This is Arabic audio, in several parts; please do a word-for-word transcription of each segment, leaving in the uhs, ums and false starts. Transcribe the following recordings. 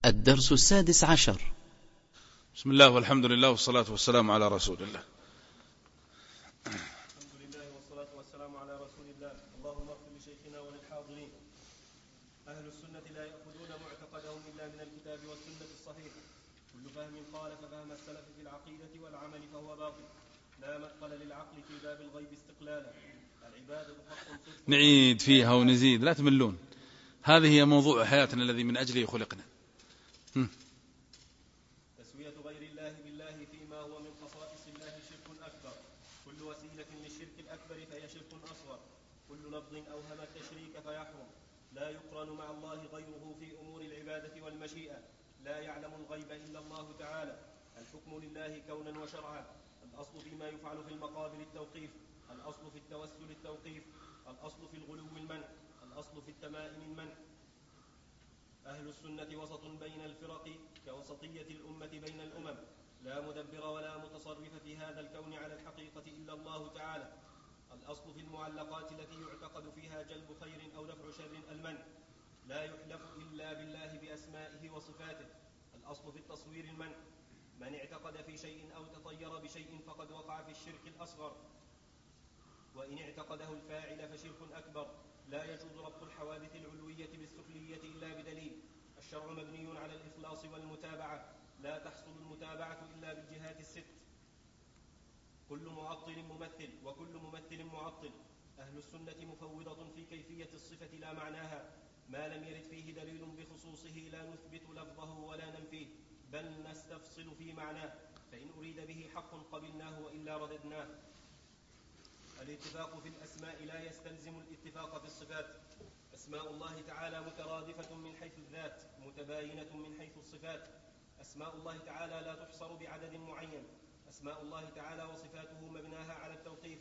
الدرس السادس عشر. بسم الله والحمد لله والصلاة والسلام على رسول الله. الحمد لله والصلاة والسلام على رسول الله. اللهم اغفر لشيخنا وللحاضرين. أهل السنة لا يأخذون معتقدهم إلا من الكتاب والسنة الصحيح. كل فهم خالف فهم السلف في العقيدة والعمل فهو باطل. لا مدخل للعقل في باب الغيب استقلالا. العبادة حق صدق. نعيد فيها ونزيد لا تملون. هذه هي موضوع حياتنا الذي من أجله خلقنا. تسوية غير الله بالله فيما هو من خصائص الله شرك أكبر. كل وسيلة للشرك الأكبر فهي شرك أصغر. كل لفظ أوهم التشريك فيحرم. لا يقرن مع الله غيره في أمور العبادة والمشيئة. لا يعلم الغيب إلا الله تعالى. الحكم لله كونا وشرعا. الأصل فيما يفعل في المقابر التوقيف. الأصل في التوسل التوقيف. الأصل في الغلو المنع. الأصل في التمائم المنع. أهل السنة وسط بين الفرق كوسطية الأمة بين الأمم. لا مدبر ولا متصرف في هذا الكون على الحقيقة إلا الله تعالى. الأصل في المعلقات التي يعتقد فيها جلب خير أو دفع شر المنع. لا يحلف إلا بالله بأسمائه وصفاته. الأصل في التصوير المنع. من اعتقد في شيء أو تطير بشيء فقد وقع في الشرك الأصغر، وإن اعتقده الفاعل فشرك أكبر. لا يجوز ربط الحوادث العلوية بالسفلية إلا بدليل. الشرع مبني على الإخلاص والمتابعة. لا تحصل المتابعة إلا بالجهات الست. كل معطل ممثل وكل ممثل معطل. أهل السنة مفوضة في كيفية الصفة لا معناها. ما لم يرد فيه دليل بخصوصه لا نثبت لفظه ولا ننفيه، بل نستفصل في معناه. فإن أريد به حق قبلناه وإلا رددناه. الاتفاق في الأسماء لا يستلزم الاتفاق في الصفات. أسماء الله تعالى مترادفة من حيث الذات، متباينة من حيث الصفات. أسماء الله تعالى لا تحصر بعدد معين. أسماء الله تعالى وصفاته مبناها على التوقيف.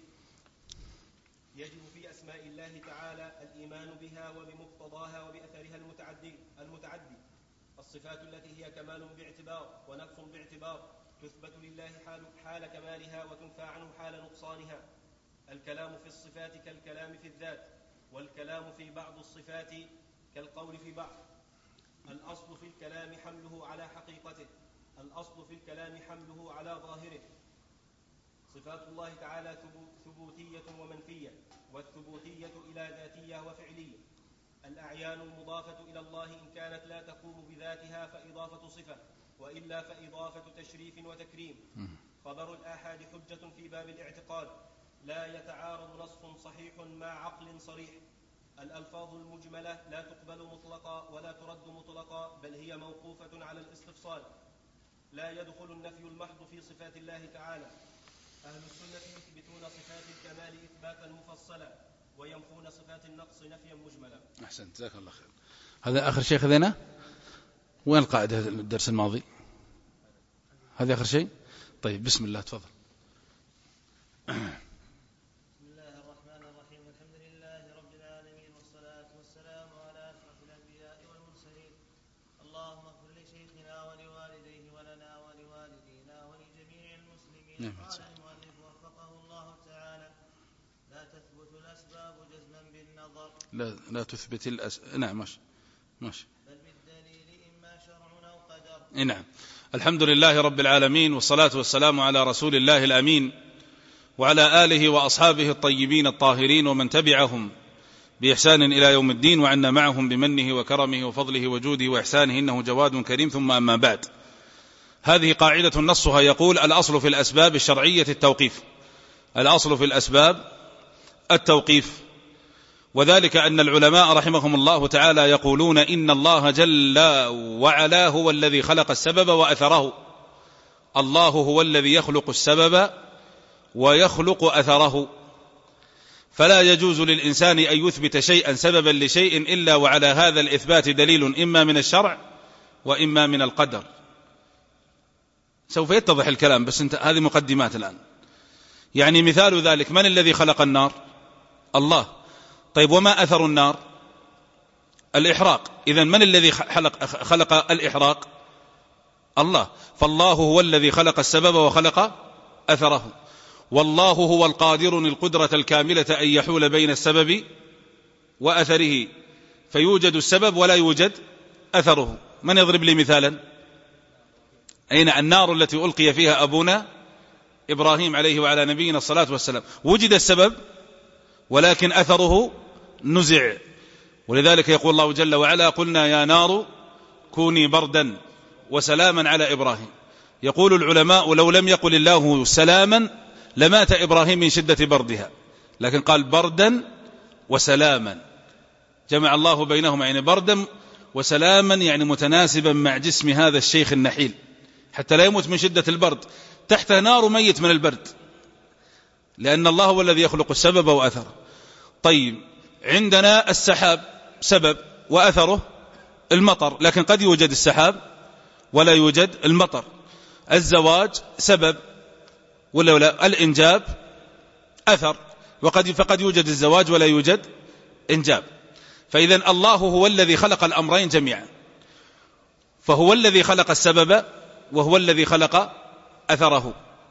يجب في أسماء الله تعالى الإيمان بها وبمقتضاها وبأثرها المتعدي المتعدي. الصفات التي هي كمال باعتبار ونقص باعتبار تثبت لله حال, حال كمالها وتنفى عنه حال نقصانها. الكلام في الصفات كالكلام في الذات، والكلام في بعض الصفات كالقول في بعض. الأصل في الكلام حمله على حقيقته. الأصل في الكلام حمله على ظاهره. صفات الله تعالى ثبوتية ومنفية، والثبوتية إلى ذاتية وفعلية. الأعيان المضافة إلى الله إن كانت لا تقوم بذاتها فإضافة صفة، وإلا فإضافة تشريف وتكريم. خبر الآحاد حجة في باب الاعتقاد. لا يتعارض نص صحيح مع عقل صريح. الألفاظ المجملة لا تقبل مطلقا ولا ترد مطلقا، بل هي موقوفة على الاستفصال. لا يدخل النفي المحض في صفات الله تعالى. أهل السنة يثبتون صفات الكمال إثباتا مفصلا، وينفون صفات النقص نفيا مجملا. أحسنت، جزاك الله خير. هذا آخر شيء خذينا. وين القاعدة الدرس الماضي؟ هذا آخر شيء. طيب بسم الله تفضل. قال المؤلف وفقه الله تعالى: لا تثبت الأسباب جزما بالنظر. لا لا تثبت الأس... نعم ماشي ماشي بل بالدليل إما شرع أو قدر. نعم. الحمد لله رب العالمين، والصلاة والسلام على رسول الله الأمين وعلى آله وأصحابه الطيبين الطاهرين ومن تبعهم بإحسان إلى يوم الدين، وعنا معهم بمنه وكرمه وفضله وجوده وإحسانه، إنه جواد كريم. ثم أما بعد، هذه قاعدة نصها يقول: الأصل في الأسباب الشرعية التوقيف. الأصل في الأسباب التوقيف. وذلك أن العلماء رحمهم الله تعالى يقولون إن الله جل وعلا هو الذي خلق السبب وأثره. الله هو الذي يخلق السبب ويخلق أثره. فلا يجوز للإنسان أن يثبت شيئا سببا لشيء إلا وعلى هذا الإثبات دليل إما من الشرع وإما من القدر. سوف يتضح الكلام، بس انت هذه مقدمات الآن. يعني مثال ذلك: من الذي خلق النار؟ الله. طيب وما أثر النار؟ الإحراق. إذن من الذي خلق, خلق الإحراق؟ الله. فالله هو الذي خلق السبب وخلق أثره. والله هو القادر القدرة الكاملة أن يحول بين السبب وأثره، فيوجد السبب ولا يوجد أثره. من يضرب لي مثالا؟ أين النار التي ألقي فيها أبونا إبراهيم عليه وعلى نبينا الصلاة والسلام؟ وجد السبب ولكن أثره نزع، ولذلك يقول الله جل وعلا: قلنا يا نار كوني بردا وسلاما على إبراهيم. يقول العلماء: لو لم يقل الله سلاما لمات إبراهيم من شدة بردها، لكن قال بردا وسلاما، جمع الله بينهما، يعني بردا وسلاما يعني متناسبا مع جسم هذا الشيخ النحيل حتى لا يموت من شدة البرد، تحت نار ميت من البرد، لأن الله هو الذي يخلق السبب وأثره. طيب، عندنا السحاب سبب وأثره المطر، لكن قد يوجد السحاب ولا يوجد المطر. الزواج سبب ولا ولا الإنجاب أثر، وقد فقد يوجد الزواج ولا يوجد إنجاب. فإذا الله هو الذي خلق الأمرين جميعا، فهو الذي خلق السبب وهو الذي خلق أثره.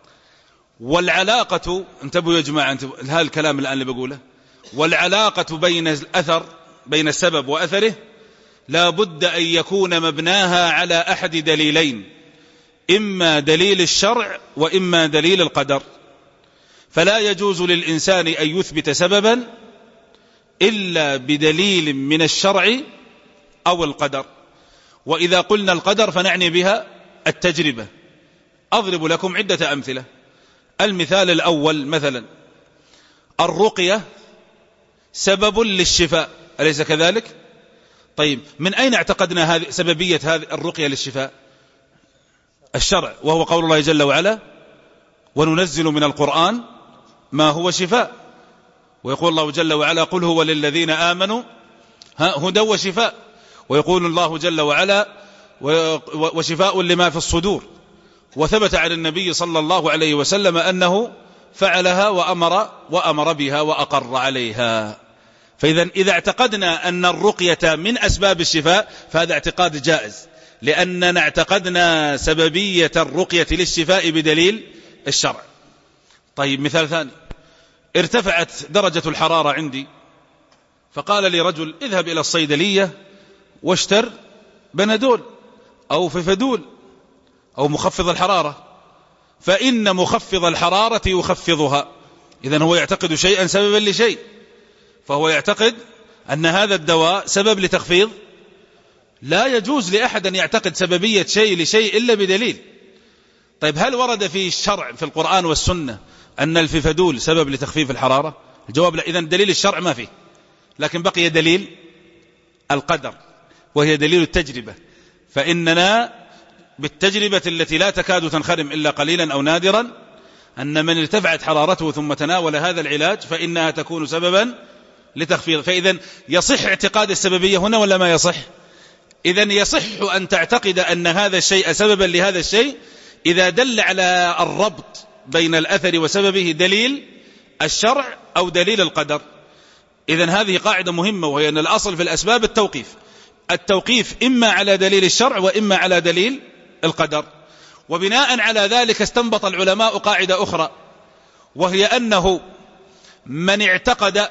والعلاقة، انتبهوا يا جماعة، هذا الكلام الآن اللي بقوله، والعلاقة بين الأثر بين السبب وأثره لا بد أن يكون مبناها على أحد دليلين، إما دليل الشرع وإما دليل القدر. فلا يجوز للإنسان أن يثبت سببا إلا بدليل من الشرع أو القدر. وإذا قلنا القدر فنعني بها التجربة. أضرب لكم عدة أمثلة. المثال الأول مثلا الرقية سبب للشفاء، أليس كذلك؟ طيب، من أين اعتقدنا هذه سببية هذه الرقية للشفاء؟ الشرع، وهو قول الله جل وعلا: وننزل من القرآن ما هو شفاء. ويقول الله جل وعلا: قل هو للذين آمنوا هدى وشفاء. ويقول الله جل وعلا: وشفاء لما في الصدور. وثبت عن النبي صلى الله عليه وسلم أنه فعلها وأمر, وأمر بها وأقر عليها. فإذا إذا اعتقدنا أن الرقية من أسباب الشفاء فهذا اعتقاد جائز، لأننا اعتقدنا سببية الرقية للشفاء بدليل الشرع. طيب، مثال ثاني، ارتفعت درجة الحرارة عندي، فقال لي رجل: اذهب إلى الصيدلية واشتر بنادول أو فيفادول أو مخفض الحرارة، فإن مخفض الحرارة يخفضها. إذن هو يعتقد شيئا سببا لشيء، فهو يعتقد أن هذا الدواء سبب لتخفيض. لا يجوز لأحد أن يعتقد سببية شيء لشيء إلا بدليل. طيب، هل ورد في الشرع في القرآن والسنة أن الفيفادول سبب لتخفيف الحرارة؟ الجواب لا. إذن دليل الشرع ما فيه، لكن بقي دليل القدر وهي دليل التجربة. فإننا بالتجربة التي لا تكاد تنخرم إلا قليلا أو نادرا أن من ارتفعت حرارته ثم تناول هذا العلاج فإنها تكون سببا لتخفيض. فإذا يصح اعتقاد السببية هنا ولا ما يصح؟ إذن يصح أن تعتقد أن هذا الشيء سببا لهذا الشيء إذا دل على الربط بين الأثر وسببه دليل الشرع أو دليل القدر. إذن هذه قاعدة مهمة، وهي أن الأصل في الأسباب التوقيف. التوقيف إما على دليل الشرع وإما على دليل القدر. وبناء على ذلك استنبط العلماء قاعدة أخرى، وهي أنه من اعتقد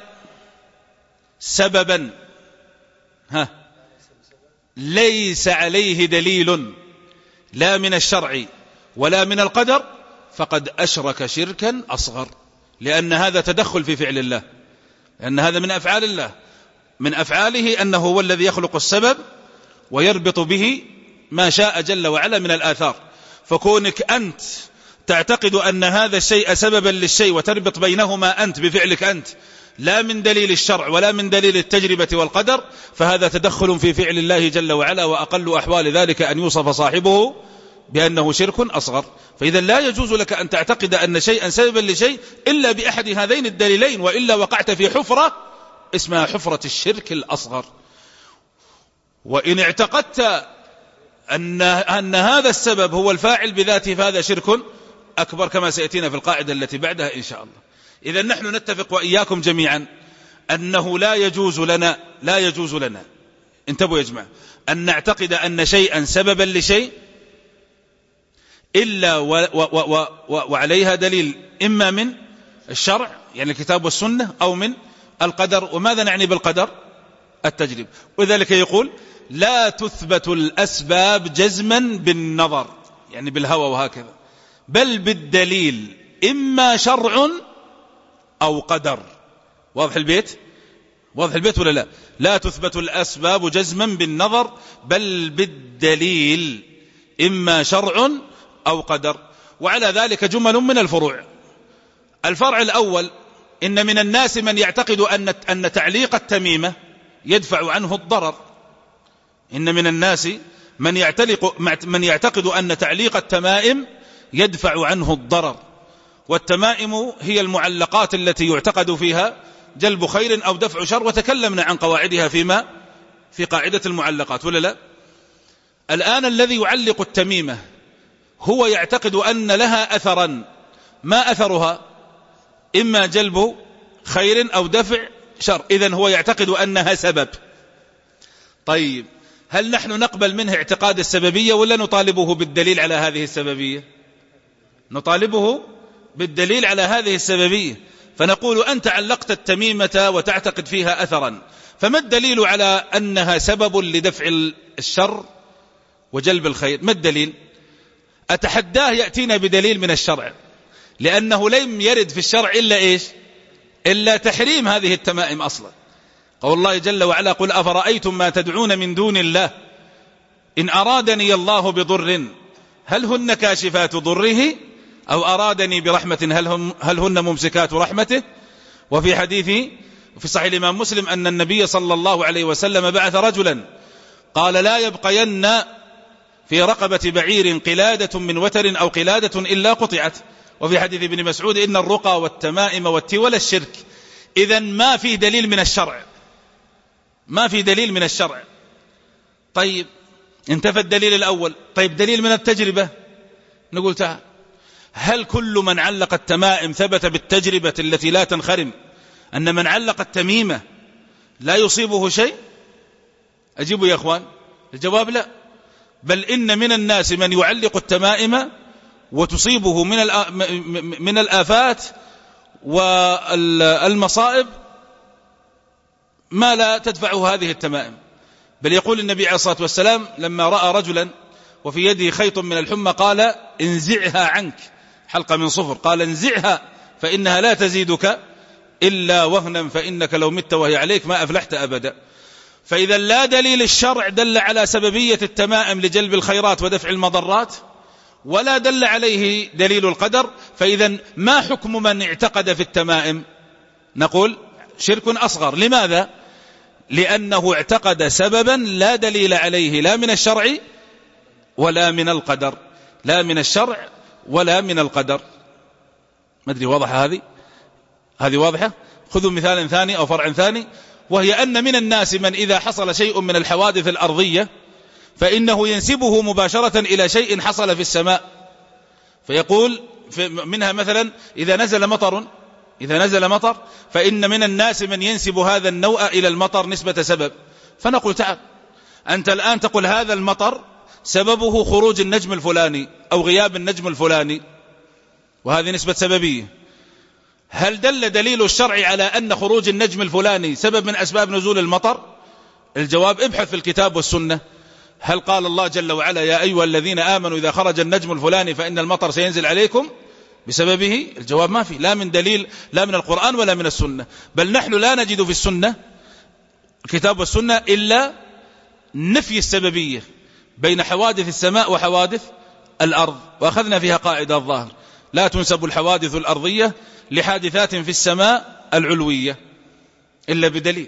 سببا ها ليس عليه دليل لا من الشرع ولا من القدر فقد أشرك شركا أصغر، لأن هذا تدخل في فعل الله، لأن هذا من أفعال الله، من أفعاله أنه هو الذي يخلق السبب ويربط به ما شاء جل وعلا من الآثار. فكونك أنت تعتقد أن هذا الشيء سببا للشيء وتربط بينهما أنت بفعلك أنت لا من دليل الشرع ولا من دليل التجربة والقدر، فهذا تدخل في فعل الله جل وعلا، وأقل أحوال ذلك أن يوصف صاحبه بأنه شرك أصغر. فإذا لا يجوز لك أن تعتقد أن شيئا سببا لشيء إلا بأحد هذين الدليلين، وإلا وقعت في حفرة اسمها حفرة الشرك الأصغر. وإن اعتقدت أن, أن هذا السبب هو الفاعل بذاته فهذا شرك أكبر، كما سيأتينا في القاعدة التي بعدها إن شاء الله. إذا نحن نتفق وإياكم جميعا أنه لا يجوز لنا لا يجوز لنا انتبهوا يا جماعة أن نعتقد أن شيئا سببا لشيء إلا و و و و وعليها دليل إما من الشرع يعني الكتاب والسنة أو من القدر. وماذا نعني بالقدر؟ التجربة. وذلك يقول لا تثبت الأسباب جزما بالنظر يعني بالهوى وهكذا، بل بالدليل، إما شرع أو قدر. واضح البيت؟ واضح البيت ولا لا؟ لا تثبت الأسباب جزما بالنظر بل بالدليل، إما شرع أو قدر. وعلى ذلك جمل من الفروع. الفرع الأول: إن من الناس من يعتقد أن أن تعليق التميمة يدفع عنه الضرر. إن من الناس من يعتلق من يعتقد أن تعليق التمائم يدفع عنه الضرر. والتمائم هي المعلقات التي يعتقد فيها جلب خير أو دفع شر، وتكلمنا عن قواعدها فيما في قاعدة المعلقات ولا لا؟ الآن الذي يعلق التميمة هو يعتقد أن لها أثرا، ما أثرها؟ إما جلب خير أو دفع شر، إذن هو يعتقد أنها سبب. طيب، هل نحن نقبل منه اعتقاد السببية ولا نطالبه بالدليل على هذه السببية؟ نطالبه بالدليل على هذه السببية، فنقول أنت علقت التميمة وتعتقد فيها أثرا، فما الدليل على أنها سبب لدفع الشر وجلب الخير؟ ما الدليل؟ أتحداه يأتينا بدليل من الشرع، لأنه لم يرد في الشرع إلا إيش؟ إلا تحريم هذه التمائم أصلا. قول الله جل وعلا: قل أفرأيتم ما تدعون من دون الله إن أرادني الله بضر هل هن كاشفات ضره أو أرادني برحمة هل, هم هل هن ممسكات رحمته. وفي حديث في صحيح الإمام مسلم أن النبي صلى الله عليه وسلم بعث رجلا قال: لا يبقين في رقبة بعير قلادة من وتر أو قلادة إلا قطعت. وفي حديث ابن مسعود: إن الرقى والتمائم والتول الشرك. إذن ما في دليل من الشرع، ما في دليل من الشرع. طيب، انتفى الدليل الأول. طيب، دليل من التجربة. نقول تعال: هل كل من علق التمائم ثبت بالتجربة التي لا تنخرم أن من علق التميمة لا يصيبه شيء؟ أجيبوا يا أخوان. الجواب لا، بل إن من الناس من يعلق التمائم وتصيبه من من الآفات والمصائب ما لا تدفعه هذه التمائم. بل يقول النبي عليه الصلاة والسلام لما رأى رجلا وفي يده خيط من الحمى قال: انزعها عنك، حلقة من صفر، قال: انزعها فإنها لا تزيدك إلا وهنا فإنك لو مت وهي عليك ما أفلحت أبدا. فإذا لا دليل الشرع دل على سببية التمائم لجلب الخيرات ودفع المضرات، ولا دل عليه دليل القدر، فإذا ما حكم من اعتقد في التمائم؟ نقول شرك أصغر. لماذا؟ لأنه اعتقد سببا لا دليل عليه لا من الشرع ولا من القدر، لا من الشرع ولا من القدر. ما أدري واضحة هذه؟ هذه واضحة؟ خذوا مثال ثاني أو فرع ثاني، وهي أن من الناس من إذا حصل شيء من الحوادث الأرضية فإنه ينسبه مباشرة إلى شيء حصل في السماء، فيقول منها مثلا إذا نزل مطر إذا نزل مطر فإن من الناس من ينسب هذا النوع إلى المطر نسبة سبب. فنقول تعال، أنت الآن تقول هذا المطر سببه خروج النجم الفلاني أو غياب النجم الفلاني، وهذه نسبة سببية. هل دل دليل الشرع على أن خروج النجم الفلاني سبب من أسباب نزول المطر؟ الجواب: ابحث في الكتاب والسنة. هل قال الله جل وعلا: يا أيها الذين آمنوا إذا خرج النجم الفلاني فإن المطر سينزل عليكم بسببه؟ الجواب: ما في، لا من دليل، لا من القرآن ولا من السنة. بل نحن لا نجد في السنة الكتاب والسنة إلا نفي السببية بين حوادث السماء وحوادث الأرض، وأخذنا فيها قاعدة الظاهر: لا تنسب الحوادث الأرضية لحادثات في السماء العلوية إلا بدليل.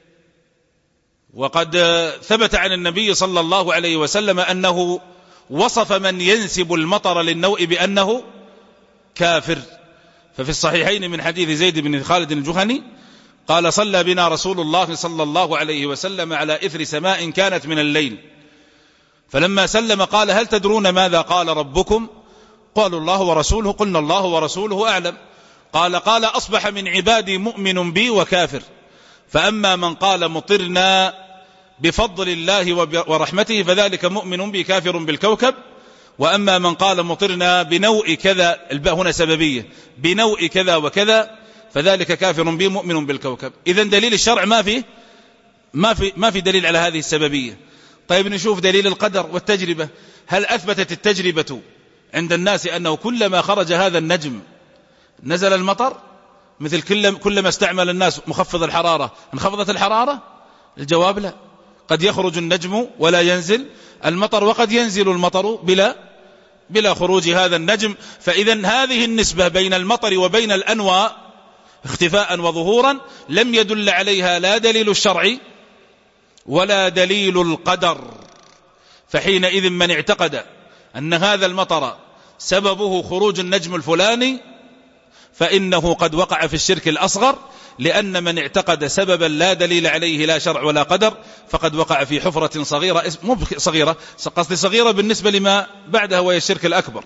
وقد ثبت عن النبي صلى الله عليه وسلم أنه وصف من ينسب المطر للنوء بأنه كافر. ففي الصحيحين من حديث زيد بن خالد الجهني قال: صلى بنا رسول الله صلى الله عليه وسلم على إثر سماء كانت من الليل، فلما سلم قال: هل تدرون ماذا قال ربكم؟ قالوا: الله ورسوله. قلنا: الله ورسوله أعلم. قال: قال: أصبح من عبادي مؤمن بي وكافر، فأما من قال مطرنا بفضل الله ورحمته فذلك مؤمن بي كافر بالكوكب، وأما من قال مطرنا بنوء كذا، الباء هنا سببية، بنوء كذا وكذا فذلك كافر بي مؤمن بالكوكب. إذن دليل الشرع ما في ما في ما في دليل على هذه السببية. طيب نشوف دليل القدر والتجربة. هل أثبتت التجربة عند الناس أنه كلما خرج هذا النجم نزل المطر؟ مثل كلما استعمل الناس مخفض الحرارة انخفضت الحرارة؟ الجواب لا. قد يخرج النجم ولا ينزل المطر، وقد ينزل المطر بلا بلا خروج هذا النجم. فإذا هذه النسبة بين المطر وبين الأنواء اختفاء وظهورا لم يدل عليها لا دليل الشرع ولا دليل القدر. فحينئذ من اعتقد أن هذا المطر سببه خروج النجم الفلاني فإنه قد وقع في الشرك الأصغر، لأن من اعتقد سببا لا دليل عليه لا شرع ولا قدر فقد وقع في حفرة صغيرة، مو صغيرة، قصدي صغيرة بالنسبة لما بعدها وهي الشرك الأكبر،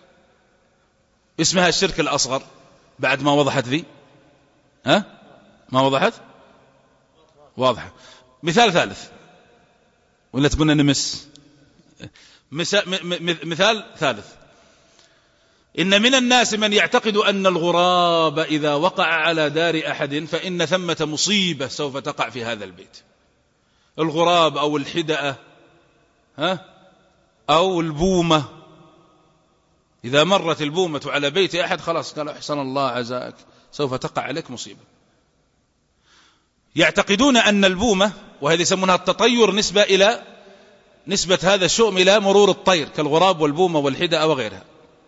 اسمها الشرك الأصغر. بعد ما وضحت ذي؟ ها؟ ما وضحت؟ واضحة. مثال ثالث ولا تقولنا نمس؟ مثال ثالث: إن من الناس من يعتقد أن الغراب إذا وقع على دار أحد فإن ثمة مصيبة سوف تقع في هذا البيت. الغراب أو الحدأة ها أو البومة، إذا مرت البومة على بيت أحد خلاص قال أحسن الله عزاك سوف تقع عليك مصيبة. يعتقدون أن البومة، وهذه يسمونها التطير، نسبة إلى نسبة هذا الشؤم إلى مرور الطير كالغراب والبومة والحدأة وغيرها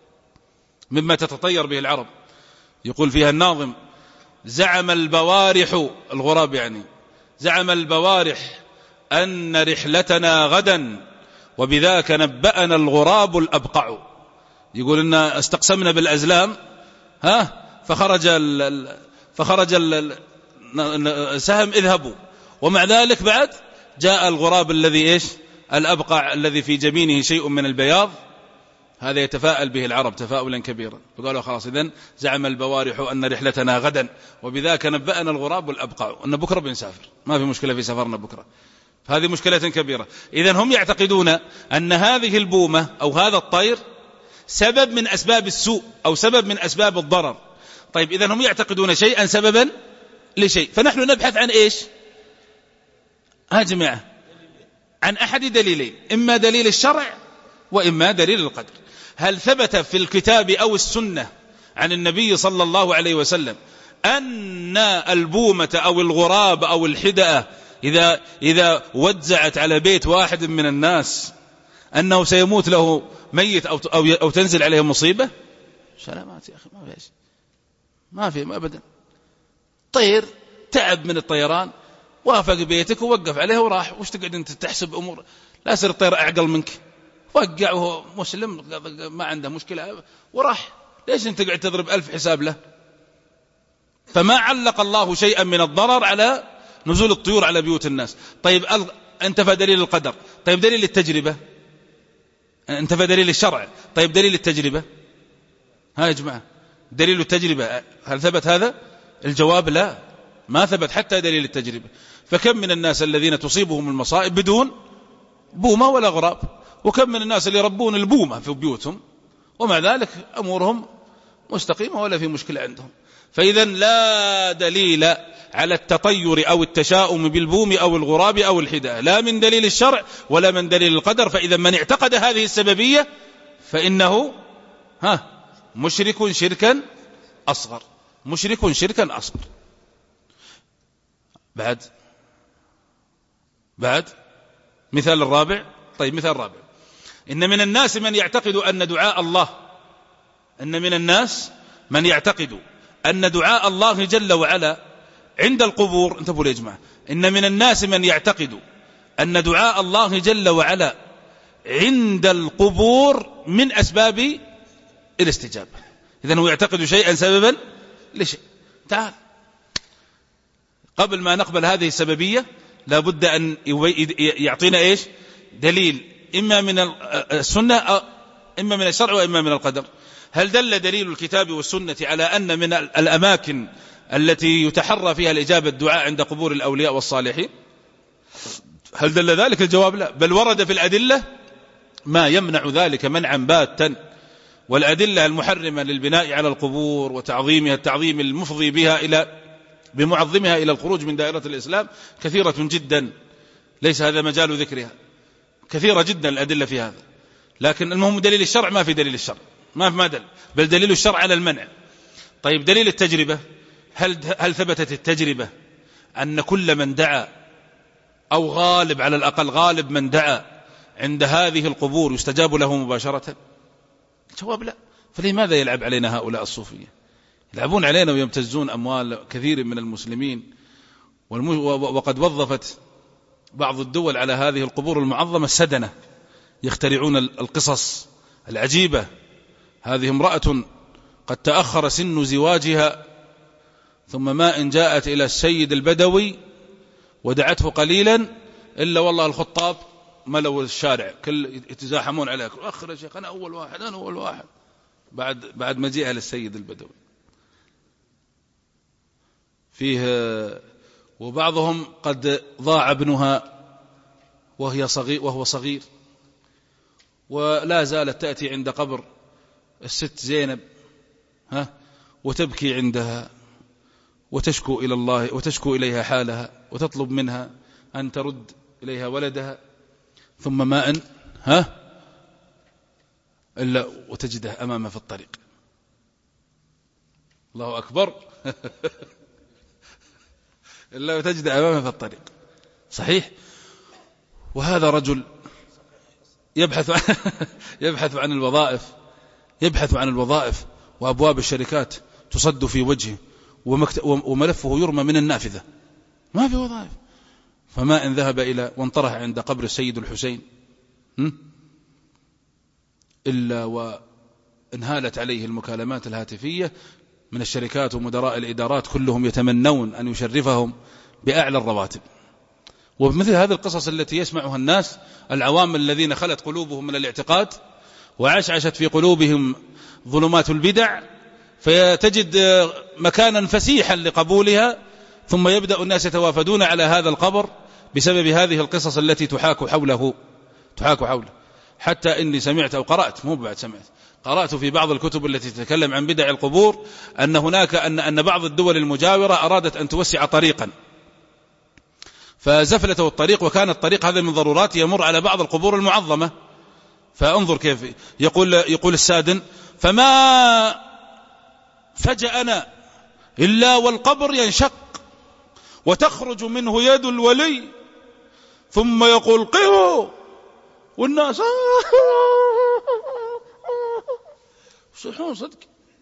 مما تتطير به العرب. يقول فيها الناظم: زعم البوارح، الغراب يعني، زعم البوارح أن رحلتنا غدا وبذاك نبأنا الغراب الأبقع. يقول إن استقسمنا بالأزلام ها فخرج ال فخرج السهم اذهبوا، ومع ذلك بعد جاء الغراب الذي إيش الأبقع الذي في جبينه شيء من البياض. هذا يتفاءل به العرب تفاؤلا كبيرا، فقالوا خلاص إذن زعم البوارح أن رحلتنا غدا وبذاك نبأنا الغراب الأبقع، أن بكرة بنسافر، ما في مشكلة في سفرنا بكرة. هذه مشكلة كبيرة. إذن هم يعتقدون أن هذه البومة أو هذا الطير سبب من أسباب السوء أو سبب من أسباب الضرر. طيب إذن هم يعتقدون شيئا سببا لشيء، فنحن نبحث عن إيش؟ ها جماعة، عن أحد دليلين، إما دليل الشرع وإما دليل القدر. هل ثبت في الكتاب أو السنة عن النبي صلى الله عليه وسلم أن البومة أو الغراب أو الحدأة إذا, إذا وزعت على بيت واحد من الناس أنه سيموت له ميت أو, أو, أو تنزل عليه مصيبة؟ سلامات يا أخي، ما في شيء، ما في، ما أبدا. طير تعب من الطيران وافق بيتك ووقف عليه وراح، وش تقعد أنت تحسب أمور؟ لا يصير الطير أعقل منك، وقعه مسلم ما عنده مشكلة وراح، ليش أنت قاعد تضرب ألف حساب له؟ فما علق الله شيئا من الضرر على نزول الطيور على بيوت الناس. طيب انتفى دليل القدر، طيب دليل التجربة، انتفى دليل الشرع، طيب دليل التجربة، ها يا جماعة دليل التجربة هل ثبت هذا؟ الجواب لا، ما ثبت حتى دليل التجربة. فكم من الناس الذين تصيبهم المصائب بدون بومة ولا غراب، وكم من الناس اللي يربون البومة في بيوتهم ومع ذلك أمورهم مستقيمة ولا في مشكلة عندهم. فإذا لا دليل على التطير أو التشاؤم بالبوم أو الغراب أو الحداء، لا من دليل الشرع ولا من دليل القدر. فإذا من اعتقد هذه السببية فإنه ها مشرك شركا أصغر، مشرك شركا أصغر. بعد بعد مثال الرابع. طيب مثال الرابع: إن من الناس من يعتقد أن دعاء الله إن من الناس من يعتقد أن دعاء الله جل وعلا عند القبور. انتبهوا يا جماعة، إن من الناس من يعتقد أن دعاء الله جل وعلا عند القبور من أسباب الاستجابة. إذن هو يعتقد شيئا سببا لشيء. تعال، قبل ما نقبل هذه السببية لابد أن يعطينا إيش؟ دليل إما من السنة إما من الشرع وإما من القدر. هل دل دليل الكتاب والسنة على أن من الأماكن التي يتحرى فيها الإجابة الدعاء عند قبور الأولياء والصالحين؟ هل دل ذلك؟ الجواب لا، بل ورد في الأدلة ما يمنع ذلك منعا باتا. والأدلة المحرمة للبناء على القبور وتعظيمها التعظيم المفضي بها إلى بمعظمها إلى الخروج من دائرة الإسلام كثيرة جدا، ليس هذا مجال ذكرها. كثيرة جدا الأدلة في هذا، لكن المهم دليل الشرع ما في دليل الشرع، ما في ما دل، بل دليل الشرع على المنع. طيب دليل التجربة، هل هل ثبتت التجربة أن كل من دعا أو غالب على الأقل غالب من دعا عند هذه القبور يستجاب له مباشرة؟ الجواب لا. فلماذا يلعب علينا هؤلاء الصوفية؟ يلعبون علينا ويمتزون أموال كثير من المسلمين، وقد وظفت بعض الدول على هذه القبور المعظمة السدنة، يخترعون القصص العجيبة. هذه امرأة قد تأخر سن زواجها، ثم ما إن جاءت إلى السيد البدوي ودعته قليلا إلا والله الخطاب ملوا الشارع كل يتزاحمون عليك، أخر يا شيخ أنا أول واحد أنا أول واحد بعد بعد مجيئها للسيد البدوي فيه. وبعضهم قد ضاع ابنها وهي صغير وهو صغير، ولا زالت تأتي عند قبر الست زينب ها وتبكي عندها وتشكو إلى الله وتشكو إليها حالها وتطلب منها أن ترد إليها ولدها، ثم ما أن ها إلا وتجده أمامه في الطريق. الله أكبر إلا وتجده أمامه في الطريق. صحيح. وهذا رجل يبحث عن يبحث عن الوظائف يبحث عن الوظائف وأبواب الشركات تصد في وجهه، وملفه يرمى من النافذة، ما في وظائف. فما إن ذهب إلى وانطرح عند قبر السيد الحسين إلا وانهالت عليه المكالمات الهاتفية من الشركات ومدراء الإدارات، كلهم يتمنون أن يشرفهم بأعلى الرواتب. وبمثل هذه القصص التي يسمعها الناس العوام الذين خلت قلوبهم من الاعتقاد وعشعشت في قلوبهم ظلمات البدع، فتجد مكانا فسيحا لقبولها، ثم يبدأ الناس يتوافدون على هذا القبر بسبب هذه القصص التي تحاك حوله تحاك حوله حتى إني سمعت أو قرأت مو بعد سمعت قرأت في بعض الكتب التي تتكلم عن بدع القبور أن هناك أن أن بعض الدول المجاورة أرادت أن توسع طريقا فزفلته الطريق، وكان الطريق هذا من ضرورات يمر على بعض القبور المعظمة. فانظر كيف يقول يقول السادن: فما فجأنا إلا والقبر ينشق وتخرج منه يد الولي ثم يقول قيموا، والناس يصيحون صدق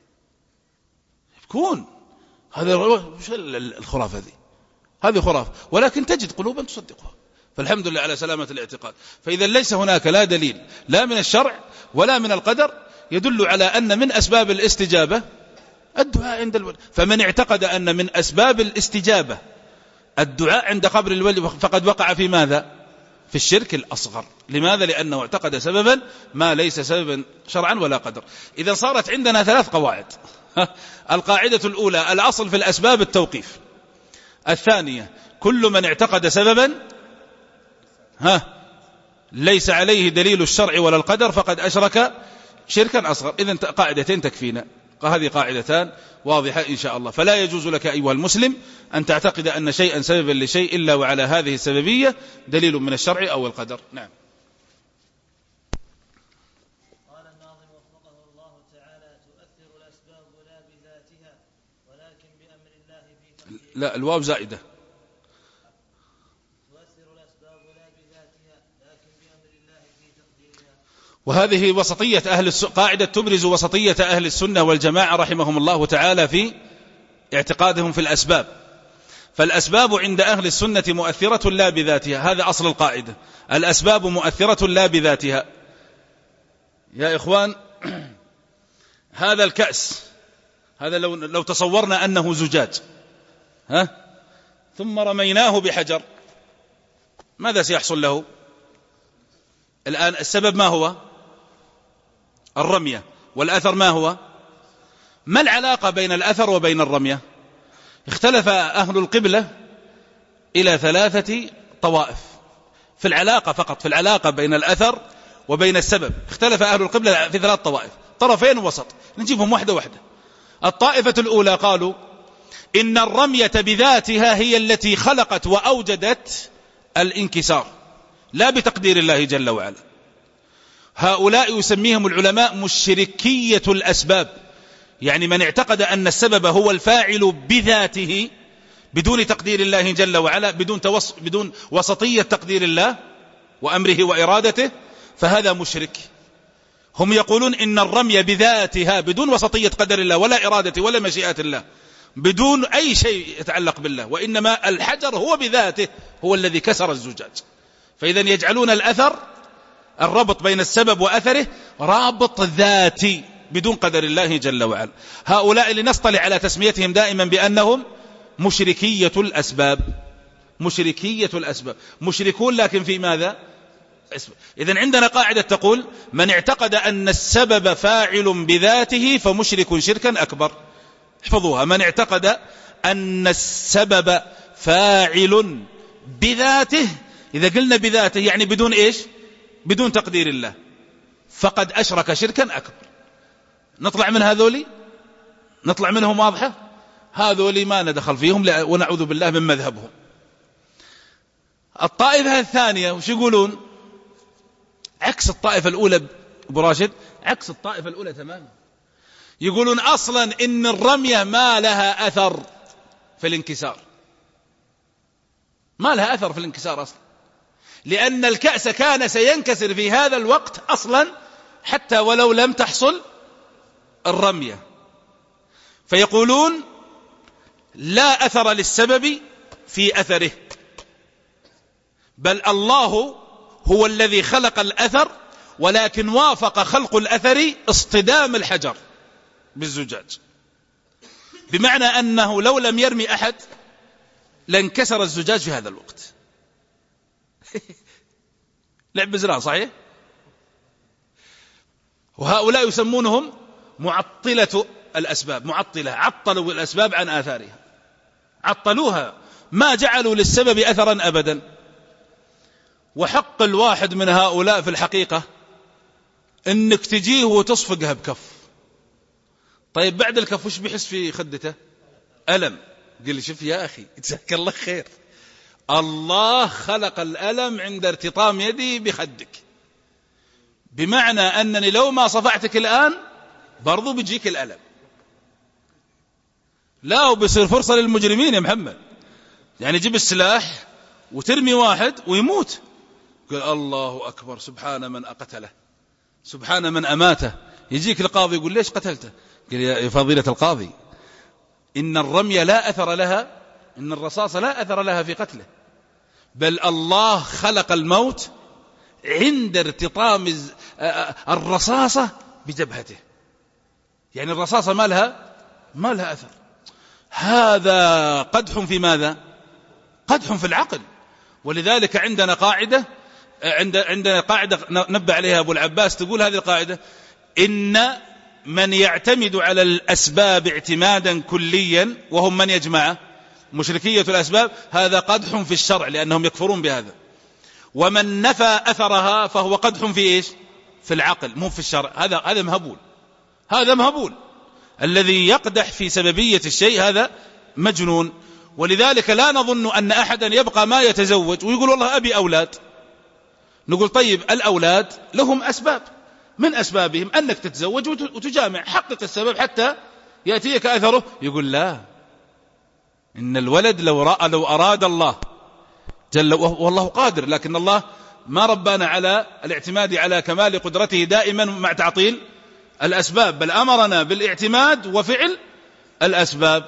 يبكون. هذا وش الخرافة ذي؟ هذه خرافة، ولكن تجد قلوبا تصدقها، فالحمد لله على سلامة الاعتقاد. فإذا ليس هناك لا دليل لا من الشرع ولا من القدر يدل على أن من أسباب الاستجابة الدعاء عند الولي، فمن اعتقد أن من أسباب الاستجابة الدعاء عند قبر الولي فقد وقع في ماذا؟ في الشرك الأصغر. لماذا؟ لأنه اعتقد سببا ما ليس سببا شرعا ولا قدر. إذا صارت عندنا ثلاث قواعد: القاعدة الأولى الأصل في الأسباب التوقيف، الثانية كل من اعتقد سببا ها ليس عليه دليل الشرع ولا القدر فقد أشرك شركا أصغر. إذن قاعدتين تكفينا، هذه قاعدتان واضحة إن شاء الله. فلا يجوز لك أيها المسلم أن تعتقد أن شيئا سببا لشيء إلا وعلى هذه السببية دليل من الشرع أو القدر. نعم. قال الناظم وفقه الله تعالى: تؤثر الأسباب لا بذاتها ولكن بأمر الله في تقديرها. لا، الواو زائدة. تؤثر الأسباب لا بذاتها لكن بأمر الله في تقديرها. وهذه وسطية أهل الس... قاعدة تبرز وسطية أهل السنة والجماعة رحمهم الله تعالى في اعتقادهم في الأسباب. فالأسباب عند أهل السنة مؤثرة لا بذاتها، هذا أصل القاعدة، الأسباب مؤثرة لا بذاتها. يا إخوان، هذا الكأس هذا لو, لو تصورنا أنه زجاج ها ثم رميناه بحجر، ماذا سيحصل له؟ الآن السبب ما هو؟ الرمية. والأثر ما هو؟ ما العلاقة بين الأثر وبين الرمية؟ اختلف أهل القبلة إلى ثلاثة طوائف في العلاقة، فقط في العلاقة بين الأثر وبين السبب. اختلف أهل القبلة في ثلاث طوائف، طرفين ووسط، نجيبهم واحدة واحدة. الطائفة الأولى قالوا إن الرمية بذاتها هي التي خلقت وأوجدت الانكسار، لا بتقدير الله جل وعلا. هؤلاء يسميهم العلماء مشركية الأسباب، يعني من اعتقد أن السبب هو الفاعل بذاته بدون تقدير الله جل وعلا، بدون, توص بدون وسطية تقدير الله وأمره وإرادته، فهذا مشرك. هم يقولون إن الرمي بذاتها بدون وسطية قدر الله ولا إرادة ولا مشيئة الله، بدون أي شيء يتعلق بالله، وإنما الحجر هو بذاته هو الذي كسر الزجاج. فإذا يجعلون الأثر، الربط بين السبب وأثره، رابط ذاتي بدون قدر الله جل وعلا. هؤلاء اللي نصطلح على تسميتهم دائما بأنهم مشركية الأسباب. مشركية الأسباب، مشركون لكن في ماذا؟ إذن عندنا قاعدة تقول: من اعتقد أن السبب فاعل بذاته فمشرك شركا أكبر. احفظوها: من اعتقد أن السبب فاعل بذاته، إذا قلنا بذاته يعني بدون إيش؟ بدون تقدير الله، فقد أشرك شركا أكبر. نطلع من هذولي، نطلع منهم واضحة. هذولي ما ندخل فيهم ونعوذ بالله من مذهبهم. الطائفة الثانية وش يقولون؟ عكس الطائفة الأولى. أبو راشد، عكس الطائفة الأولى تماما. يقولون أصلا إن الرمية ما لها أثر في الانكسار، ما لها أثر في الانكسار أصلا، لأن الكأس كان سينكسر في هذا الوقت أصلا حتى ولو لم تحصل الرمية. فيقولون لا أثر للسبب في أثره، بل الله هو الذي خلق الأثر، ولكن وافق خلق الأثر اصطدام الحجر بالزجاج، بمعنى أنه لو لم يرمي أحد لانكسر الزجاج في هذا الوقت. لعب بزرار صحيح. وهؤلاء يسمونهم معطلة الأسباب. معطلة، عطلوا الأسباب عن آثارها، عطلوها، ما جعلوا للسبب أثرا أبدا. وحق الواحد من هؤلاء في الحقيقة انك تجيه وتصفقها بكف. طيب بعد الكف وش بيحس في خدته؟ ألم. قل لي شوف يا أخي جزاك الله خير، الله خلق الألم عند ارتطام يدي بخدك، بمعنى أنني لو ما صفعتك الآن برضو بيجيك الألم. لا، وبيصير فرصة للمجرمين يا محمد، يعني جيب السلاح وترمي واحد ويموت. قال الله أكبر، سبحان من أقتله، سبحان من أماته. يجيك القاضي يقول ليش قتلته؟ قال يا فضيلة القاضي، إن الرمية لا أثر لها، إن الرصاصة لا أثر لها في قتله، بل الله خلق الموت عند ارتطام الرصاصة بجبهته، يعني الرصاصة ما لها ما لها أثر. هذا قدح في ماذا؟ قدح في العقل. ولذلك عندنا قاعدة عندنا قاعدة نبه عليها أبو العباس، تقول هذه القاعدة: إن من يعتمد على الأسباب اعتمادا كليا، وهم من يجمع مشركية الأسباب، هذا قدح في الشرع لأنهم يكفرون بهذا. ومن نفى أثرها فهو قدح في إيش؟ في العقل، مو في الشرع. هذا هذا مهبول، هذا مهبول. الذي يقدح في سببية الشيء هذا مجنون. ولذلك لا نظن أن أحدا يبقى ما يتزوج ويقول والله أبي أولاد. نقول طيب الأولاد لهم أسباب، من أسبابهم أنك تتزوج وتجامع، حقق السبب حتى يأتيك أثره. يقول لا، إن الولد لو رأى لو أراد الله جل، والله قادر، لكن الله ما ربنا على الاعتماد على كمال قدرته دائما مع تعطيل الأسباب، بل أمرنا بالاعتماد وفعل الأسباب.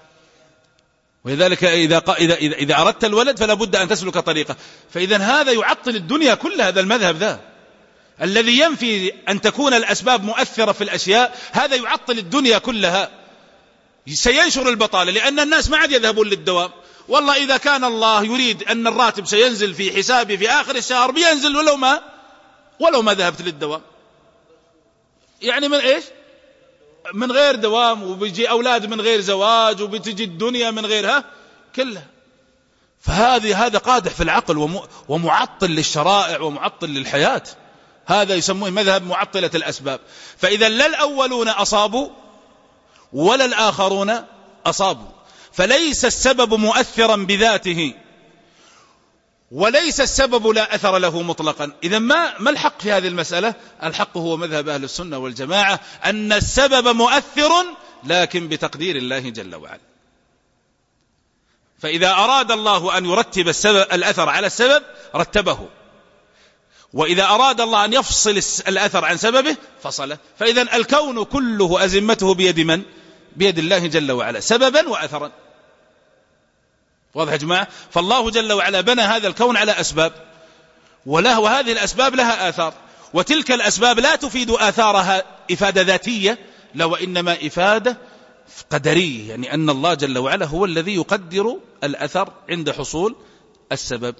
ولذلك إذا, إذا, إذا, إذا أردت الولد فلا بد أن تسلك طريقه. فإذا هذا يعطل الدنيا كلها، هذا المذهب ذا الذي ينفي أن تكون الأسباب مؤثرة في الأشياء، هذا يعطل الدنيا كلها، سينشر البطالة، لأن الناس ما عاد يذهبون للدوام. والله إذا كان الله يريد أن الراتب سينزل في حسابي في آخر الشهر بينزل ولو ما ولو ما ذهبت للدوام، يعني من إيش؟ من غير دوام، وبيجي أولاد من غير زواج، وبتجي الدنيا من غيرها كلها. فهذه هذا قادح في العقل ومعطل للشرائع ومعطل للحياة. هذا يسموه مذهب معطلة الأسباب. فإذا لا الأولون أصابوا ولا الآخرون أصابوا، فليس السبب مؤثرا بذاته، وليس السبب لا أثر له مطلقا. إذا ما ما الحق في هذه المسألة؟ الحق هو مذهب أهل السنة والجماعة أن السبب مؤثر لكن بتقدير الله جل وعلا. فإذا أراد الله أن يرتب السبب الأثر على السبب رتبه، وإذا أراد الله أن يفصل الأثر عن سببه فصله. فإذا الكون كله أزمته بيد من؟ بيد الله جل وعلا، سببا وأثرا. واضح يا جماعة؟ فالله جل وعلا بنى هذا الكون على أسباب، وله وهذه الأسباب لها آثار، وتلك الأسباب لا تفيد آثارها إفادة ذاتية، لا وإنما إفادة قدرية، يعني أن الله جل وعلا هو الذي يقدر الأثر عند حصول السبب.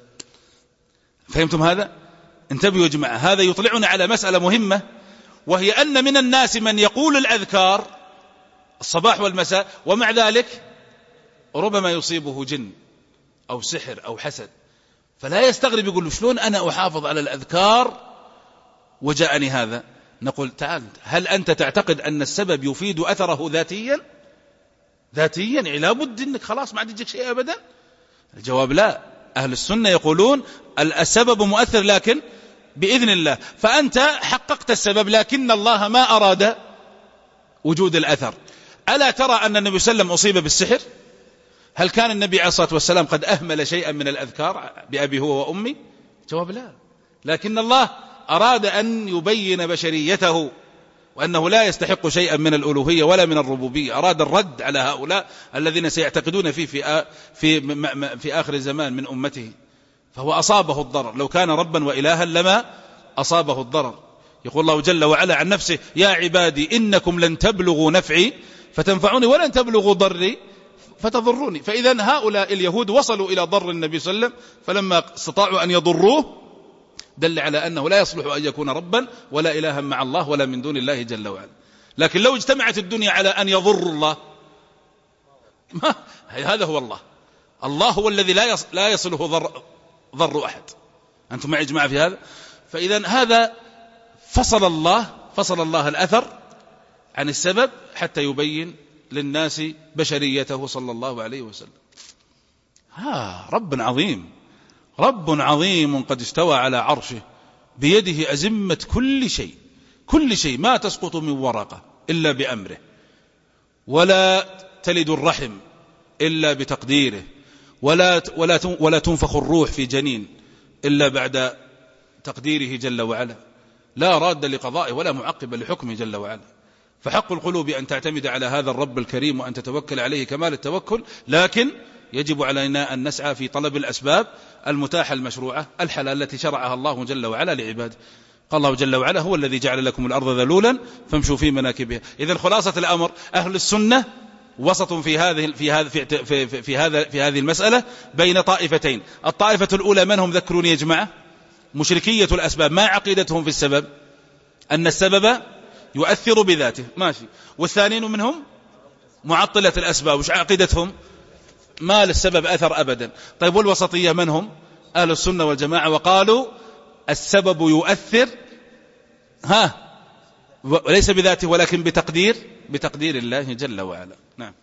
فهمتم هذا؟ انتبهوا يا جماعة، هذا يطلعنا على مسألة مهمة، وهي أن من الناس من يقول الأذكار الصباح والمساء ومع ذلك ربما يصيبه جن أو سحر أو حسد، فلا يستغرب، يقول شلون أنا أحافظ على الأذكار وجاءني هذا؟ نقول تعال، هل أنت تعتقد أن السبب يفيد أثره ذاتيا؟ ذاتيا يعني لابد أنك خلاص ما عاد يجيك شيء أبدا؟ الجواب لا. أهل السنة يقولون السبب مؤثر لكن بإذن الله، فأنت حققت السبب لكن الله ما أراد وجود الأثر. ألا ترى أن النبي صلى الله عليه وسلم أصيب بالسحر؟ هل كان النبي عليه الصلاة والسلام قد أهمل شيئا من الأذكار بأبي هو وأمي؟ جواب لا، لكن الله أراد أن يبين بشريته وأنه لا يستحق شيئا من الألوهية ولا من الربوبية. أراد الرد على هؤلاء الذين سيعتقدون فيه في, في, في آخر الزمان من أمته، فهو أصابه الضرر. لو كان ربا وإلها لما أصابه الضرر. يقول الله جل وعلا عن نفسه: يا عبادي إنكم لن تبلغوا نفعي فتنفعوني ولن تبلغوا ضري فتضروني. فإذا هؤلاء اليهود وصلوا إلى ضر النبي صلى الله عليه وسلم، فلما استطاعوا أن يضروه دل على أنه لا يصلح أن يكون ربا ولا إلها مع الله ولا من دون الله جل وعلا. لكن لو اجتمعت الدنيا على أن يضر الله، ما هذا هو الله. الله هو الذي لا لا يصله ضر, ضر أحد. أنتم معي جماعة في هذا؟ فإذا هذا فصل الله فصل الله الأثر عن السبب حتى يبين للناس بشريته صلى الله عليه وسلم. ها رب عظيم، رب عظيم قد استوى على عرشه، بيده أزمة كل شيء، كل شيء، ما تسقط من ورقة إلا بأمره، ولا تلد الرحم إلا بتقديره، ولا ولا ولا تنفخ الروح في جنين إلا بعد تقديره جل وعلا، لا راد لقضائه ولا معقب لحكمه جل وعلا. فحق القلوب أن تعتمد على هذا الرب الكريم وأن تتوكل عليه كمال التوكل، لكن يجب علينا أن نسعى في طلب الأسباب المتاحة المشروعة الحلال التي شرعها الله جل وعلا لعباده. قال الله جل وعلا: هو الذي جعل لكم الأرض ذلولا فامشوا في مناكبها. إذن خلاصة الأمر، أهل السنة وسط في هذه في هذا في, في, في, في هذا في هذه المسألة بين طائفتين. الطائفة الأولى من هم؟ ذكروني يا جماعة. مشركية الأسباب. ما عقيدتهم في السبب؟ أن السبب يؤثر بذاته، ماشي. والثانيين منهم معطلة الأسباب. وش عقيدتهم؟ ما للسبب أثر أبدا. طيب والوسطية من هم؟ أهل السنة والجماعة، وقالوا السبب يؤثر ها وليس بذاته ولكن بتقدير بتقدير الله جل وعلا. نعم.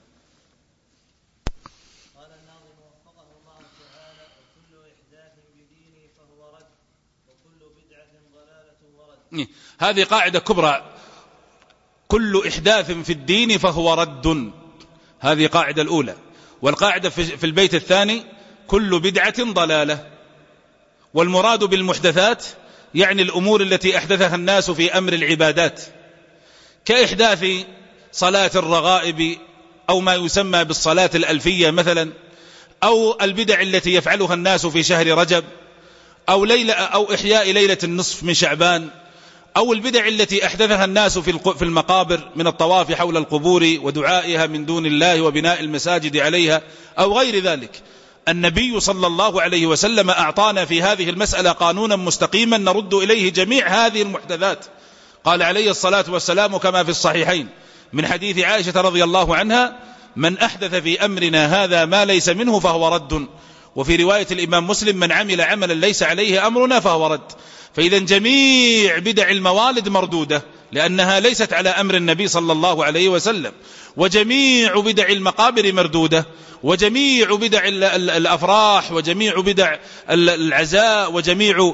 قال الناظم وفقه الله تعالى: وكل إحداث بديني فهو رد، وكل بدعة ضلالة ورد. هذه قاعدة كبرى: كل إحداث في الدين فهو رد. هذه قاعدة الأولى. والقاعدة في البيت الثاني: كل بدعة ضلالة. والمراد بالمحدثات يعني الأمور التي أحدثها الناس في أمر العبادات، كإحداث صلاة الرغائب أو ما يسمى بالصلاة الألفية مثلا، أو البدع التي يفعلها الناس في شهر رجب، أو, ليلة أو إحياء ليلة النصف من شعبان، أو البدع التي أحدثها الناس في المقابر من الطواف حول القبور ودعائها من دون الله وبناء المساجد عليها أو غير ذلك. النبي صلى الله عليه وسلم أعطانا في هذه المسألة قانونا مستقيما نرد إليه جميع هذه المحدثات. قال عليه الصلاة والسلام كما في الصحيحين من حديث عائشة رضي الله عنها: من أحدث في أمرنا هذا ما ليس منه فهو رد. وفي رواية الإمام مسلم: من عمل عملا ليس عليه أمرنا فهو رد. فإذا جميع بدع الموالد مردودة لأنها ليست على أمر النبي صلى الله عليه وسلم. وجميع بدع المقابر مردودة، وجميع بدع الأفراح، وجميع بدع العزاء، وجميع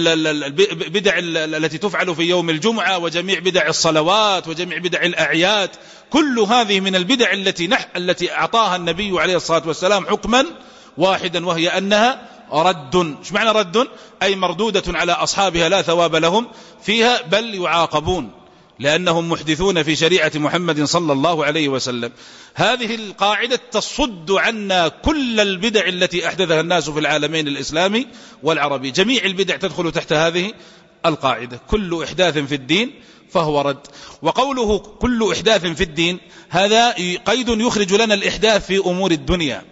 البدع التي تفعل في يوم الجمعة، وجميع بدع الصلوات، وجميع بدع الأعياد، كل هذه من البدع التي نح التي أعطاها النبي عليه الصلاة والسلام حكما واحدا، وهي أنها رد. ايش معنى رد؟ أي مردودة على أصحابها لا ثواب لهم فيها بل يعاقبون لأنهم محدثون في شريعة محمد صلى الله عليه وسلم. هذه القاعدة تصد عنا كل البدع التي أحدثها الناس في العالمين الإسلامي والعربي. جميع البدع تدخل تحت هذه القاعدة، كل إحداث في الدين فهو رد. وقوله كل إحداث في الدين هذا قيد يخرج لنا الإحداث في أمور الدنيا،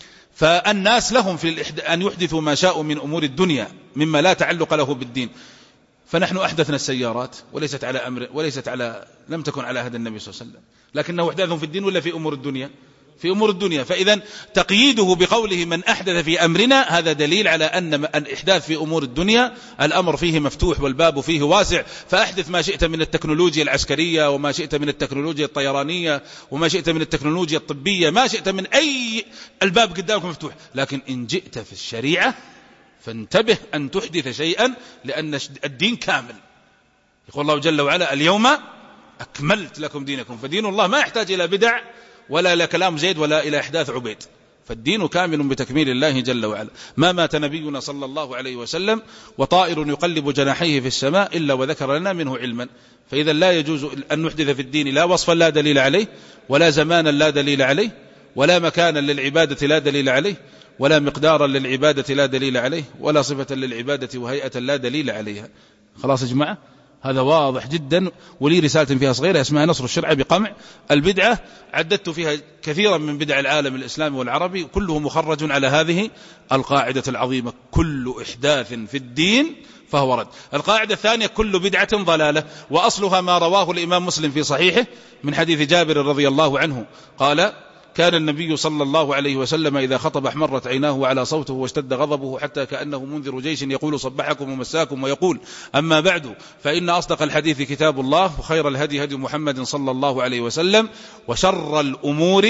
فالناس لهم في أن يحدثوا ما شاءوا من أمور الدنيا مما لا تعلق له بالدين. فنحن أحدثنا السيارات وليست على أمر وليست على لم تكن على عهد النبي صلى الله عليه وسلم، لكنه أحداث في الدين ولا في أمور الدنيا؟ في أمور الدنيا. فإذا تقييده بقوله من أحدث في أمرنا هذا دليل على أن الإحداث في أمور الدنيا الأمر فيه مفتوح والباب فيه واسع، فأحدث ما شئت من التكنولوجيا العسكرية، وما شئت من التكنولوجيا الطيرانية، وما شئت من التكنولوجيا الطبية، ما شئت من أي الباب قدامك مفتوح. لكن إن جئت في الشريعة فانتبه أن تحدث شيئا، لأن الدين كامل. يقول الله جل وعلا اليوم أكملت لكم دينكم. فدين الله ما يحتاج إلى بدع ولا إلى كلام زيد ولا إلى إحداث عبيد، فالدين كامل بتكميل الله جل وعلا. ما مات نبينا صلى الله عليه وسلم وطائر يقلب جناحيه في السماء إلا وذكر لنا منه علما. فإذا لا يجوز أن نحدث في الدين لا وصفا لا دليل عليه، ولا زمانا لا دليل عليه، ولا مكانا للعبادة لا دليل عليه، ولا مقدارا للعبادة لا دليل عليه، ولا صفة للعبادة وهيئة لا دليل عليها. خلاص يا جماعة، هذا واضح جدا. ولي رسالة فيها صغيرة اسمها نصر الشرع بقمع البدعة، عددت فيها كثيرا من بدع العالم الإسلامي والعربي، كله مخرج على هذه القاعدة العظيمة: كل إحداث في الدين فهو رد. القاعدة الثانية: كل بدعة ضلالة، وأصلها ما رواه الإمام مسلم في صحيحه من حديث جابر رضي الله عنه قال: كان النبي صلى الله عليه وسلم إذا خطب احمرت عيناه وعلى صوته واشتد غضبه حتى كأنه منذر جيش يقول صبحكم ومساكم، ويقول: أما بعد فإن أصدق الحديث كتاب الله، وخير الهدي هدي محمد صلى الله عليه وسلم، وشر الأمور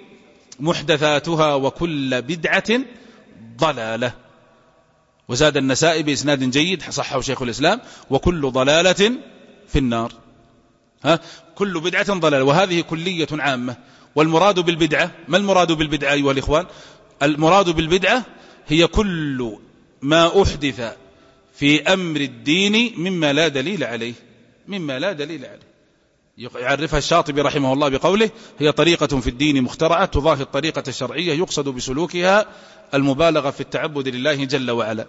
محدثاتها، وكل بدعة ضلالة. وزاد النسائي بإسناد جيد صححه شيخ الإسلام: وكل ضلالة في النار. ها؟ كل بدعة ضلالة، وهذه كلية عامة. والمراد بالبدعة، ما المراد بالبدعة أيها الإخوان؟ المراد بالبدعة هي كل ما أحدث في أمر الدين مما لا دليل عليه، مما لا دليل عليه. يعرفها الشاطبي رحمه الله بقوله: هي طريقة في الدين مخترعة تضاهي الطريقة الشرعية يقصد بسلوكها المبالغة في التعبد لله جل وعلا.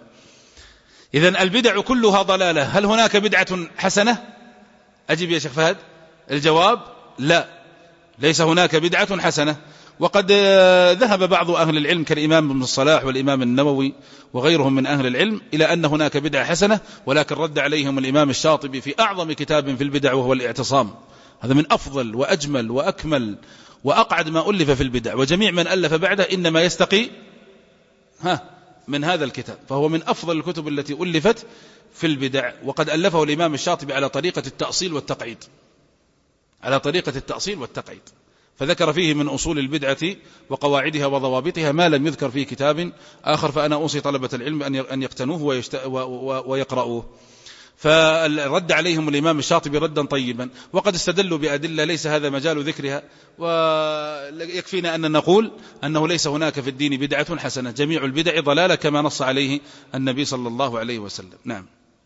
إذن البدع كلها ضلالة. هل هناك بدعة حسنة؟ أجب يا شيخ فهد. الجواب: لا، ليس هناك بدعة حسنة. وقد ذهب بعض أهل العلم كالإمام ابن الصلاح والإمام النووي وغيرهم من أهل العلم إلى أن هناك بدعة حسنة، ولكن رد عليهم الإمام الشاطبي في أعظم كتاب في البدع وهو الاعتصام. هذا من أفضل وأجمل وأكمل وأقعد ما ألف في البدع، وجميع من ألف بعده إنما يستقي ها من هذا الكتاب، فهو من أفضل الكتب التي ألفت في البدع. وقد ألفه الإمام الشاطبي على طريقة التأصيل والتقعيد، على طريقة التأصيل والتقعيد، فذكر فيه من أصول البدعة وقواعدها وضوابطها ما لم يذكر في كتاب آخر. فأنا أوصي طلبة العلم أن يقتنوه ويقرأوه. فرد عليهم الإمام الشاطبي ردا طيبا، وقد استدلوا بأدلة ليس هذا مجال ذكرها، ويكفينا أن نقول أنه ليس هناك في الدين بدعة حسنة، جميع البدع ضلالة كما نص عليه النبي صلى الله عليه وسلم. نعم.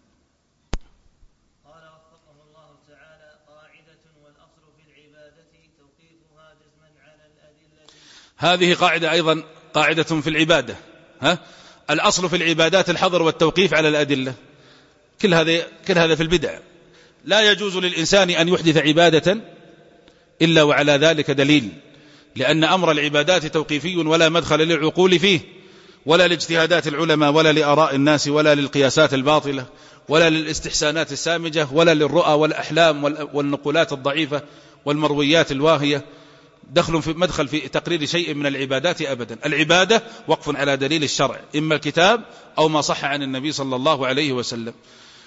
هذه قاعدة أيضا قاعدة في العبادة. ها؟ الأصل في العبادات الحظر والتوقيف على الأدلة. كل هذا كل هذا في البدع. لا يجوز للإنسان أن يحدث عبادة إلا وعلى ذلك دليل، لأن أمر العبادات توقيفي ولا مدخل للعقول فيه، ولا لاجتهادات العلماء، ولا لآراء الناس، ولا للقياسات الباطلة، ولا للاستحسانات السامجة، ولا للرؤى والأحلام والنقولات الضعيفة والمرويات الواهية. دخل في مدخل في تقرير شيء من العبادات أبدا. العبادة وقف على دليل الشرع، إما الكتاب أو ما صح عن النبي صلى الله عليه وسلم.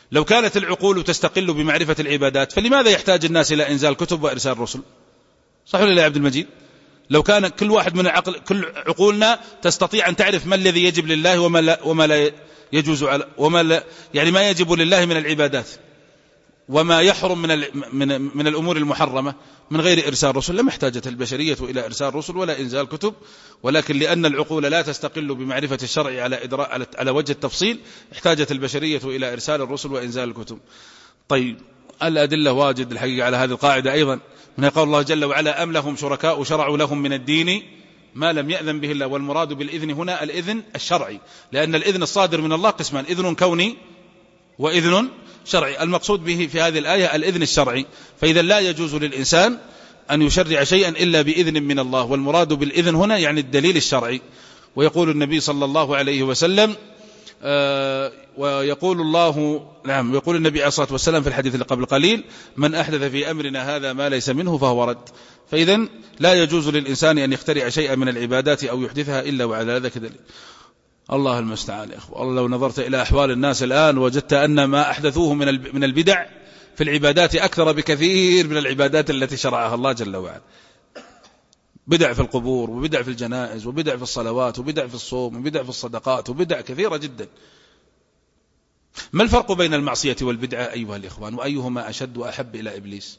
لو كانت العقول تستقل بمعرفة العبادات فلماذا يحتاج الناس إلى إنزال كتب وإرسال رسل؟ صح ولا لا يا عبد المجيد؟ لو كان كل واحد من العقل كل عقولنا تستطيع أن تعرف ما الذي يجب لله وما لا, وما لا يجوز على وما لا يعني ما يجب لله من العبادات وما يحرم من من من الأمور المحرمة من غير إرسال رسل لما احتاجت البشرية إلى إرسال رسل ولا إنزال كتب، ولكن لأن العقول لا تستقل بمعرفة الشرع على إدراء على وجه التفصيل احتاجت البشرية إلى إرسال الرسل وإنزال الكتب. طيب الأدلة واجد الحقيقة على هذه القاعدة أيضا، من قول الله جل وعلا أم لهم شركاء شرعوا لهم من الدين ما لم يأذن به الله. والمراد بالإذن هنا الإذن الشرعي، لأن الإذن الصادر من الله قسمان، إذن كوني وإذن شرعي. المقصود به في هذه الآية الإذن الشرعي، فإذا لا يجوز للإنسان أن يشرع شيئا إلا بإذن من الله، والمراد بالإذن هنا يعني الدليل الشرعي. ويقول النبي صلى الله عليه وسلم آه ويقول الله نعم يقول النبي عليه الصلاة والسلام في الحديث اللي قبل قليل من أحدث في أمرنا هذا ما ليس منه فهو رد. فإذا لا يجوز للإنسان أن يخترع شيئا من العبادات أو يحدثها إلا وعلى ذلك دليل. الله المستعان يا أخوة. الله لو نظرت إلى أحوال الناس الآن وجدت أن ما أحدثوه من من البدع في العبادات أكثر بكثير من العبادات التي شرعها الله جل وعلا. بدع في القبور وبدع في الجنائز وبدع في الصلوات وبدع في الصوم وبدع في الصدقات وبدع كثيرة جدا. ما الفرق بين المعصية والبدعة أيها الإخوان، وأيهما أشد وأحب إلى إبليس؟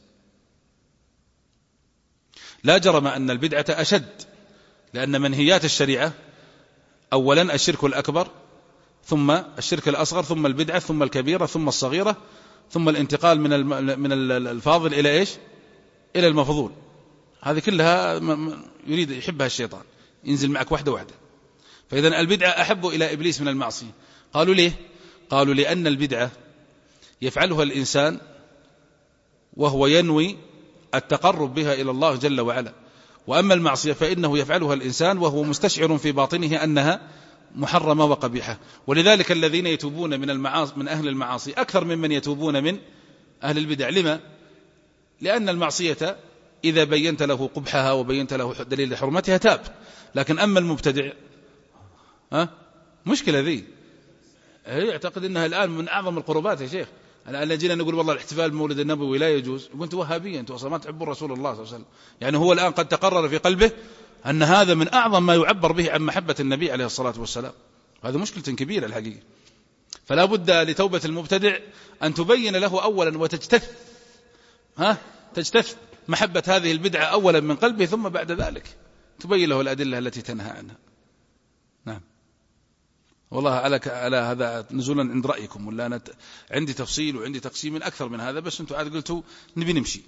لا جرم أن البدعة أشد، لأن منهيات الشريعة أولا الشرك الأكبر ثم الشرك الأصغر ثم البدعة ثم الكبيرة ثم الصغيرة ثم الانتقال من من الفاضل إلى إيش؟ إلى المفضول. هذه كلها يريد يحبها الشيطان، ينزل معك واحدة واحدة. فإذا البدعة أحب إلى إبليس من المعصية. قالوا ليه؟ قالوا لأن البدعة يفعلها الإنسان وهو ينوي التقرب بها إلى الله جل وعلا، وأما المعصية فإنه يفعلها الإنسان وهو مستشعر في باطنه أنها محرمة وقبيحة. ولذلك الذين يتوبون من المعاصي من أهل المعاصي أكثر ممن يتوبون من أهل البدع. لما؟ لأن المعصية إذا بينت له قبحها وبينت له دليل حرمتها تاب، لكن أما المبتدع ها مشكلة ذي، هي يعتقد أنها الآن من أعظم القربات يا شيخ. الآن جينا نقول والله الاحتفال بمولد النبوي لا يجوز، وأنت وهابية، أنت أصلا ما تحبون رسول الله صلى الله عليه وسلم. يعني هو الآن قد تقرر في قلبه أن هذا من أعظم ما يعبر به عن محبة النبي عليه الصلاة والسلام. هذا مشكلة كبيرة الحقيقة. فلا بد لتوبة المبتدع أن تبين له أولا وتجتث ها تجتث محبة هذه البدعة أولا من قلبه، ثم بعد ذلك تبين له الأدلة التي تنهى عنها. نعم والله على على هذا نزولا عند رأيكم، ولا أنا عندي تفصيل وعندي تقسيم أكثر من هذا، بس أنتم عاد قلتوا نبي نمشي.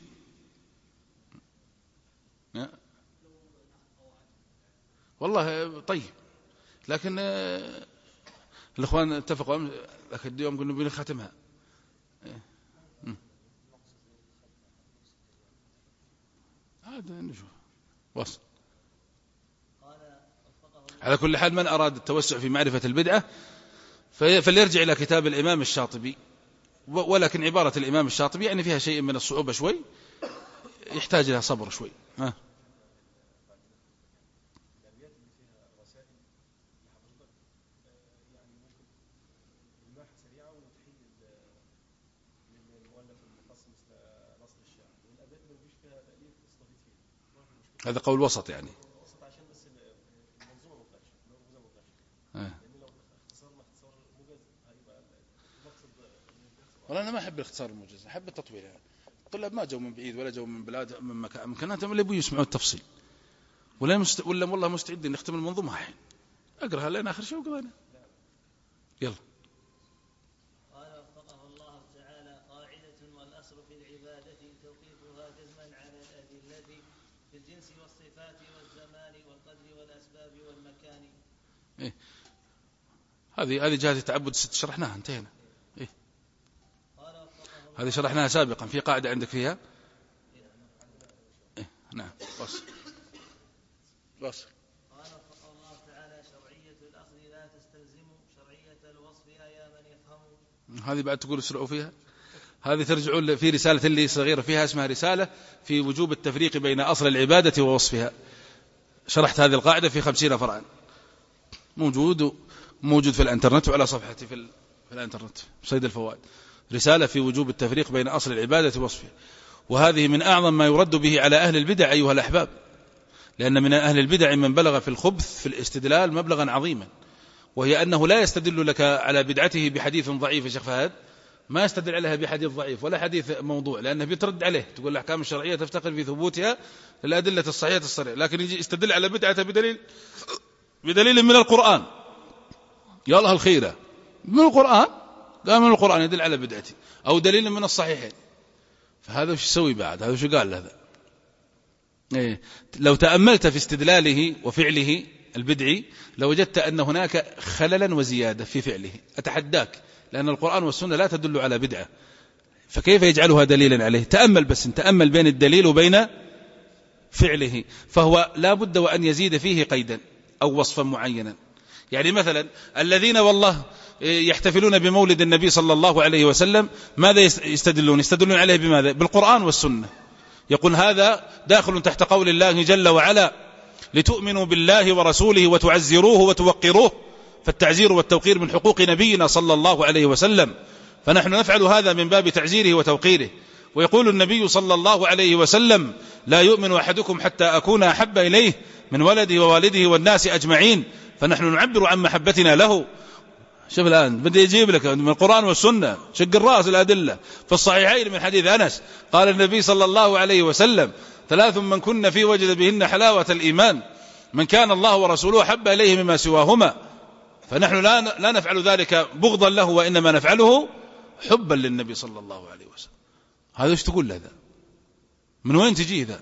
والله طيب، لكن الإخوان اتفقوا لكن اليوم قلنا نبي نختمها. هذا نشوف وصل. على كل حال من أراد التوسع في معرفة البدعة فليرجع إلى كتاب الإمام الشاطبي، ولكن عبارة الإمام الشاطبي يعني فيها شيء من الصعوبة شوي، يحتاج لها صبر شوي. ها هذا قول وسط يعني. والله أنا ما أحب الاختصار الموجز، أحب التطويل. يعني الطلاب ما جو من بعيد ولا جو من بلاد من مكان مكانات اللي يبغوا يسمعوا التفصيل، ولا مست... ولا والله مستعدين نختم المنظومة الحين. أقرأها لين آخر شيء وقرأنا. يلا. قال وفقه الله تعالى قاعدة والأصل في العبادة توقيفها جزما على الأدلة في الجنس والصفات والزمان والقدر والأسباب والمكان. إيه هذه هذه جهة التعبد ست شرحناها انتهينا. إيه هذه شرحناها سابقا. في قاعدة عندك فيها؟ إيه نعم بس بس. قال وفقه الله تعالى شرعية الأخذ لا تستلزم شرعية الوصف يا من يفهم. هذه بعد تقول اسرعوا فيها. هذه ترجعون في رسالة اللي صغيرة فيها اسمها رسالة في وجوب التفريق بين أصل العبادة ووصفها. شرحت هذه القاعدة في خمسين فرعا، موجود موجود في الانترنت وعلى صفحتي في, في الانترنت صيد الفوائد. رسالة في وجوب التفريق بين أصل العبادة ووصفه، وهذه من أعظم ما يرد به على أهل البدع أيها الأحباب، لأن من أهل البدع من بلغ في الخبث في الاستدلال مبلغا عظيما، وهي أنه لا يستدل لك على بدعته بحديث ضعيف يا شيخ فهد، ما يستدل عليها بحديث ضعيف ولا حديث موضوع، لأنه بيترد عليه، تقول الأحكام الشرعية تفتقر في ثبوتها للأدلة الصحيحة الصريحة، لكن يجي يستدل على بدعته بدليل بدليل من القرآن، يا الله الخيرة من القرآن، قال من القرآن يدل على بدعته، أو دليل من الصحيحين، فهذا وش يسوي بعد؟ هذا وش قال هذا؟ إيه؟ لو تأملت في استدلاله وفعله البدعي لوجدت أن هناك خللا وزيادة في فعله، أتحداك، لأن القرآن والسنة لا تدل على بدعة، فكيف يجعلها دليلا عليه؟ تأمل بس، تأمل بين الدليل وبين فعله، فهو لا بد وأن يزيد فيه قيدا أو وصفا معينا. يعني مثلا الذين والله يحتفلون بمولد النبي صلى الله عليه وسلم ماذا يستدلون؟ يستدلون عليه بماذا؟ بالقرآن والسنة، يقول هذا داخل تحت قول الله جل وعلا لتؤمنوا بالله ورسوله وتعزروه وتوقروه، فالتعزير والتوقير من حقوق نبينا صلى الله عليه وسلم، فنحن نفعل هذا من باب تعزيره وتوقيره. ويقول النبي صلى الله عليه وسلم لا يؤمن أحدكم حتى أكون أحب إليه من ولده ووالده والناس أجمعين، فنحن نعبر عن محبتنا له. شوف الآن بدي يجيب لك من القرآن والسنة شق الرأس الأدلة في الصحيحين من حديث أنس قال النبي صلى الله عليه وسلم ثلاث من كن فيه وجد بهن حلاوة الإيمان، من كان الله ورسوله حب إليه مما سواهما، فنحن لا لا نفعل ذلك بغضا له، وإنما نفعله حبا للنبي صلى الله عليه وسلم. هذا ايش تقول هذا؟ من وين تجيه ذا؟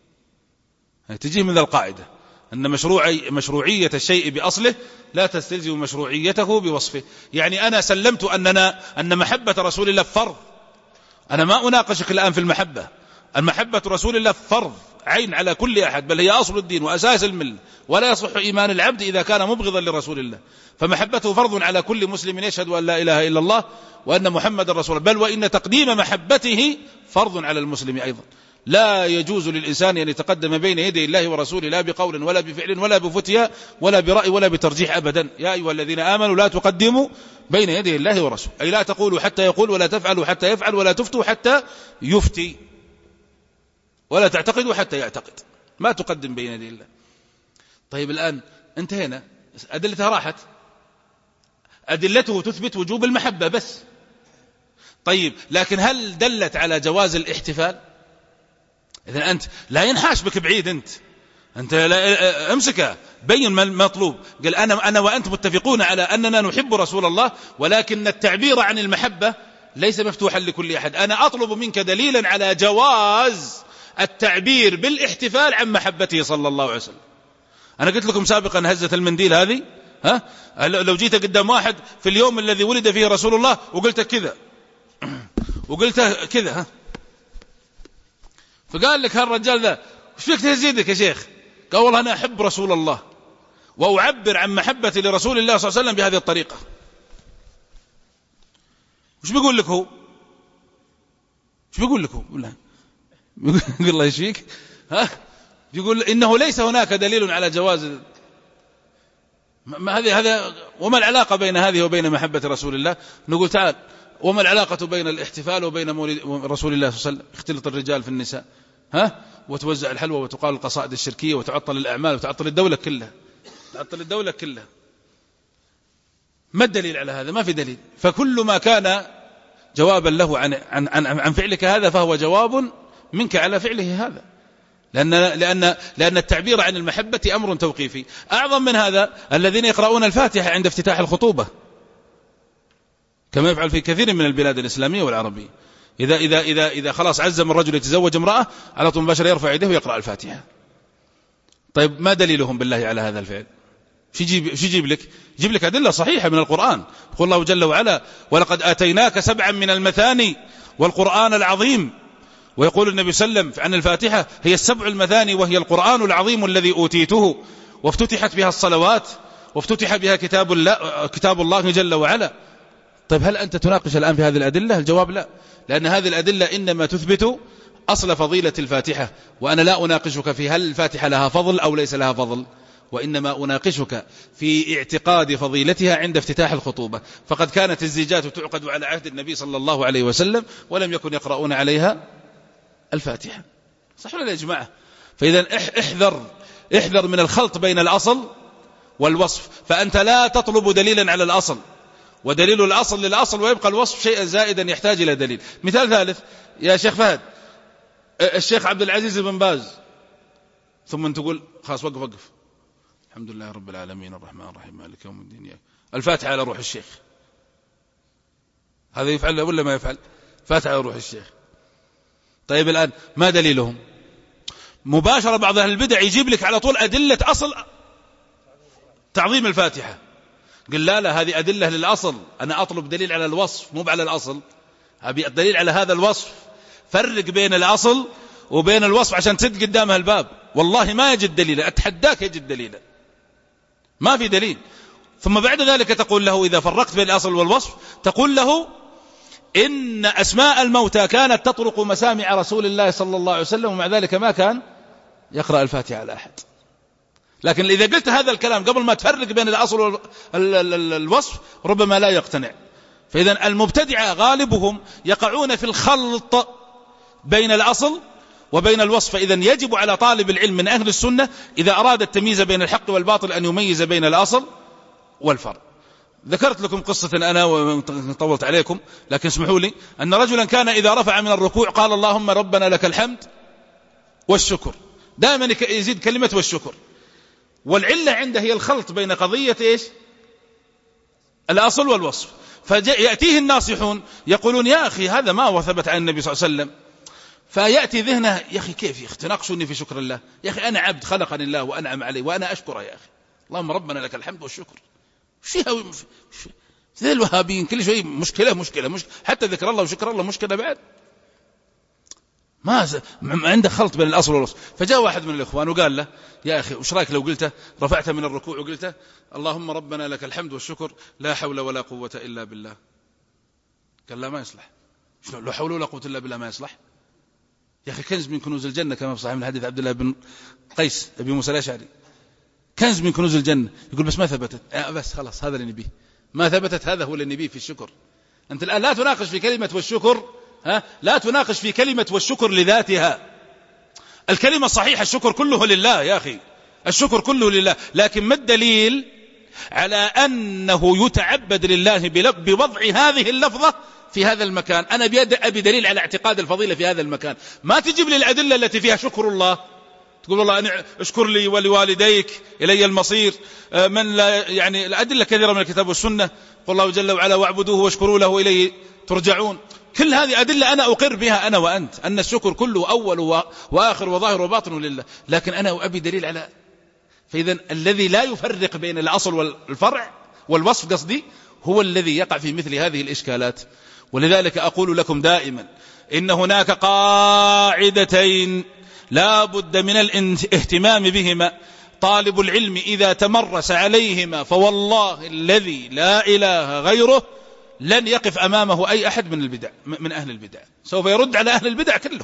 تجيه من ذا القاعدة أن مشروعي مشروعية الشيء بأصله لا تستلزم مشروعيته بوصفه. يعني أنا سلمت أننا أن محبة رسول الله فرض، أنا ما أناقشك الآن في المحبة، المحبة رسول الله فرض عين على كل أحد، بل هي أصل الدين وأساس الملة، ولا يصح إيمان العبد إذا كان مبغضا لرسول الله، فمحبته فرض على كل مسلم يشهد أن لا إله إلا الله وأن محمد رسول الله، بل وإن تقديم محبته فرض على المسلم أيضا. لا يجوز للإنسان أن يتقدم بين يدي الله ورسوله لا بقول ولا بفعل ولا بفتيا ولا برأي ولا بترجيح أبدا. يا أيها الذين آمنوا لا تقدموا بين يدي الله ورسوله، أي لا تقولوا حتى يقول، ولا تفعلوا حتى يفعل، ولا تفتوا حتى يفتي، ولا تعتقدوا حتى يعتقد، ما تقدم بين يدي الله. طيب الآن انتهينا، أدلتها راحت، أدلته تثبت وجوب المحبة بس. طيب لكن هل دلت على جواز الاحتفال؟ إذن أنت لا ينحاش بك بعيد، أنت أنت لا امسكها، بين ما المطلوب. قال أنا أنا وأنت متفقون على أننا نحب رسول الله، ولكن التعبير عن المحبة ليس مفتوحا لكل أحد. أنا أطلب منك دليلا على جواز التعبير بالاحتفال عن محبته صلى الله عليه وسلم. أنا قلت لكم سابقا هزة المنديل هذه، ها لو جيت قدام واحد في اليوم الذي ولد فيه رسول الله وقلت كذا وقلت كذا، ها فقال لك هالرجال ذا وش فيك تهزيدك يا شيخ؟ قال والله أنا أحب رسول الله وأعبر عن محبتي لرسول الله صلى الله عليه وسلم بهذه الطريقة. وش بيقول لك هو؟ وش بيقول لك هو؟ يقول الله يشفيك، ها يقول إنه ليس هناك دليل على جواز ما هذه هذا. وما العلاقة بين هذه وبين محبة رسول الله؟ نقول تعال، وما العلاقة بين الاحتفال وبين مولد رسول الله صلى الله عليه وسلم؟ اختلط الرجال في النساء، ها وتوزع الحلوى وتقال القصائد الشركية وتعطل الأعمال وتعطل الدولة كلها، تعطل الدولة كلها. ما الدليل على هذا؟ ما في دليل. فكل ما كان جوابا له عن عن عن, عن فعلك هذا فهو جواب منك على فعله هذا، لأن لأن لأن التعبير عن المحبة أمر توقيفي. أعظم من هذا الذين يقرؤون الفاتحة عند افتتاح الخطوبة، كما يفعل في كثير من البلاد الإسلامية والعربية. إذا إذا إذا إذا خلاص عزم الرجل يتزوج امرأة على طول مباشرة يرفع يده ويقرأ الفاتحة. طيب ما دليلهم بالله على هذا الفعل؟ شو يجيب شو يجيب لك؟ يجيب لك أدلة صحيحة من القرآن. يقول الله جل وعلا ولقد آتيناك سبعا من المثاني والقرآن العظيم. ويقول النبي صلى الله عليه وسلم عن الفاتحة هي السبع المثاني وهي القرآن العظيم الذي أوتيته، وافتتحت بها الصلوات، وافتتح بها كتاب الله, كتاب الله جل وعلا. طيب هل أنت تناقش الآن في هذه الأدلة؟ الجواب لا، لأن هذه الأدلة إنما تثبت أصل فضيلة الفاتحة، وأنا لا أناقشك في هل الفاتحة لها فضل أو ليس لها فضل، وإنما أناقشك في اعتقاد فضيلتها عند افتتاح الخطوبة، فقد كانت الزيجات تعقد على عهد النبي صلى الله عليه وسلم ولم يكن يقرؤون عليها الفاتحة. صح ولا يا جماعة؟ فإذا احذر احذر من الخلط بين الأصل والوصف، فأنت لا تطلب دليلا على الأصل ودليل الأصل للأصل ويبقى الوصف شيئا زائدا يحتاج إلى دليل. مثال ثالث يا شيخ فهد، الشيخ عبد العزيز بن باز، ثم تقول خلاص وقف وقف الحمد لله رب العالمين الرحمن الرحيم مالك يوم الدين الفاتحة على روح الشيخ، هذا يفعل ولا ما يفعل؟ فاتحة على روح الشيخ. طيب الآن ما دليلهم؟ مباشرة بعض أهل البدع يجيب لك على طول أدلة أصل تعظيم الفاتحة. قل لا لا، هذه أدلة للأصل، أنا أطلب دليل على الوصف مو على الأصل، أبي الدليل على هذا الوصف. فرق بين الأصل وبين الوصف عشان تسد قدامها الباب. والله ما يجد دليلا، أتحداك يجد دليلا، ما في دليل. ثم بعد ذلك تقول له إذا فرقت بين الأصل والوصف تقول له إن أسماء الموتى كانت تطرق مسامع رسول الله صلى الله عليه وسلم ومع ذلك ما كان يقرأ الفاتحة على أحد. لكن إذا قلت هذا الكلام قبل ما تفرق بين الأصل والوصف ربما لا يقتنع. فإذا المبتدعة غالبهم يقعون في الخلط بين الأصل وبين الوصف. فإذا يجب على طالب العلم من أهل السنة إذا أراد التمييز بين الحق والباطل أن يميز بين الأصل والفرع. ذكرت لكم قصة أنا وطولت عليكم، لكن اسمحوا لي أن رجلا كان إذا رفع من الركوع قال اللهم ربنا لك الحمد والشكر، دائما يزيد كلمة والشكر. والعلة عنده هي الخلط بين قضية إيش؟ الأصل والوصف. فيأتيه الناصحون يقولون يا أخي هذا ما هو ثبت عن النبي صلى الله عليه وسلم. فيأتي ذهنه يا أخي كيف يا أخي تناقشوني في شكر الله؟ يا أخي أنا عبد خلقني الله وأنعم علي وأنا أشكره يا أخي، اللهم ربنا لك الحمد والشكر. فيها زي الوهابيين كل شيء مشكلة مشكلة مشكلة، حتى ذكر الله وشكر الله مشكلة بعد. ما عنده خلط بين الأصل والوصف. فجاء واحد من الإخوان وقال له يا أخي وش رأيك لو قلته رفعت من الركوع وقلته اللهم ربنا لك الحمد والشكر لا حول ولا قوة إلا بالله؟ قال لا ما يصلح. شلون لا حول ولا قوة إلا بالله ما يصلح؟ يا أخي كنز من كنوز الجنة كما في صحيح من حديث عبد الله بن قيس أبي موسى الأشعري، كنز من كنوز الجنة. يقول بس ما ثبتت. بس خلاص هذا اللي نبيه، ما ثبتت هذا هو اللي نبيه في الشكر. أنت الآن لا تناقش في كلمة والشكر، ها لا تناقش في كلمة والشكر لذاتها. الكلمة الصحيحة الشكر كله لله يا أخي، الشكر كله لله. لكن ما الدليل على أنه يتعبد لله بوضع هذه اللفظة في هذا المكان؟ أنا أبي دليل على اعتقاد الفضيلة في هذا المكان. ما تجيب لي الأدلة التي فيها شكر الله تقول والله أنا اشكر لي ولوالديك إلي المصير. من لا يعني الأدلة كثيرة من الكتاب والسنة، قل الله جل وعلا واعبدوه واشكروا له إليه ترجعون. كل هذه أدلة أنا أقر بها أنا وأنت أن الشكر كله أول وآخر وظاهر وباطن لله، لكن أنا أبي دليل على. فإذا الذي لا يفرق بين الأصل والفرع والوصف قصدي هو الذي يقع في مثل هذه الإشكالات. ولذلك أقول لكم دائما إن هناك قاعدتين لا بد من الاهتمام بهما. طالب العلم إذا تمرس عليهما فوالله الذي لا إله غيره لن يقف أمامه أي أحد من البدع من أهل البدع، سوف يرد على أهل البدع كلهم.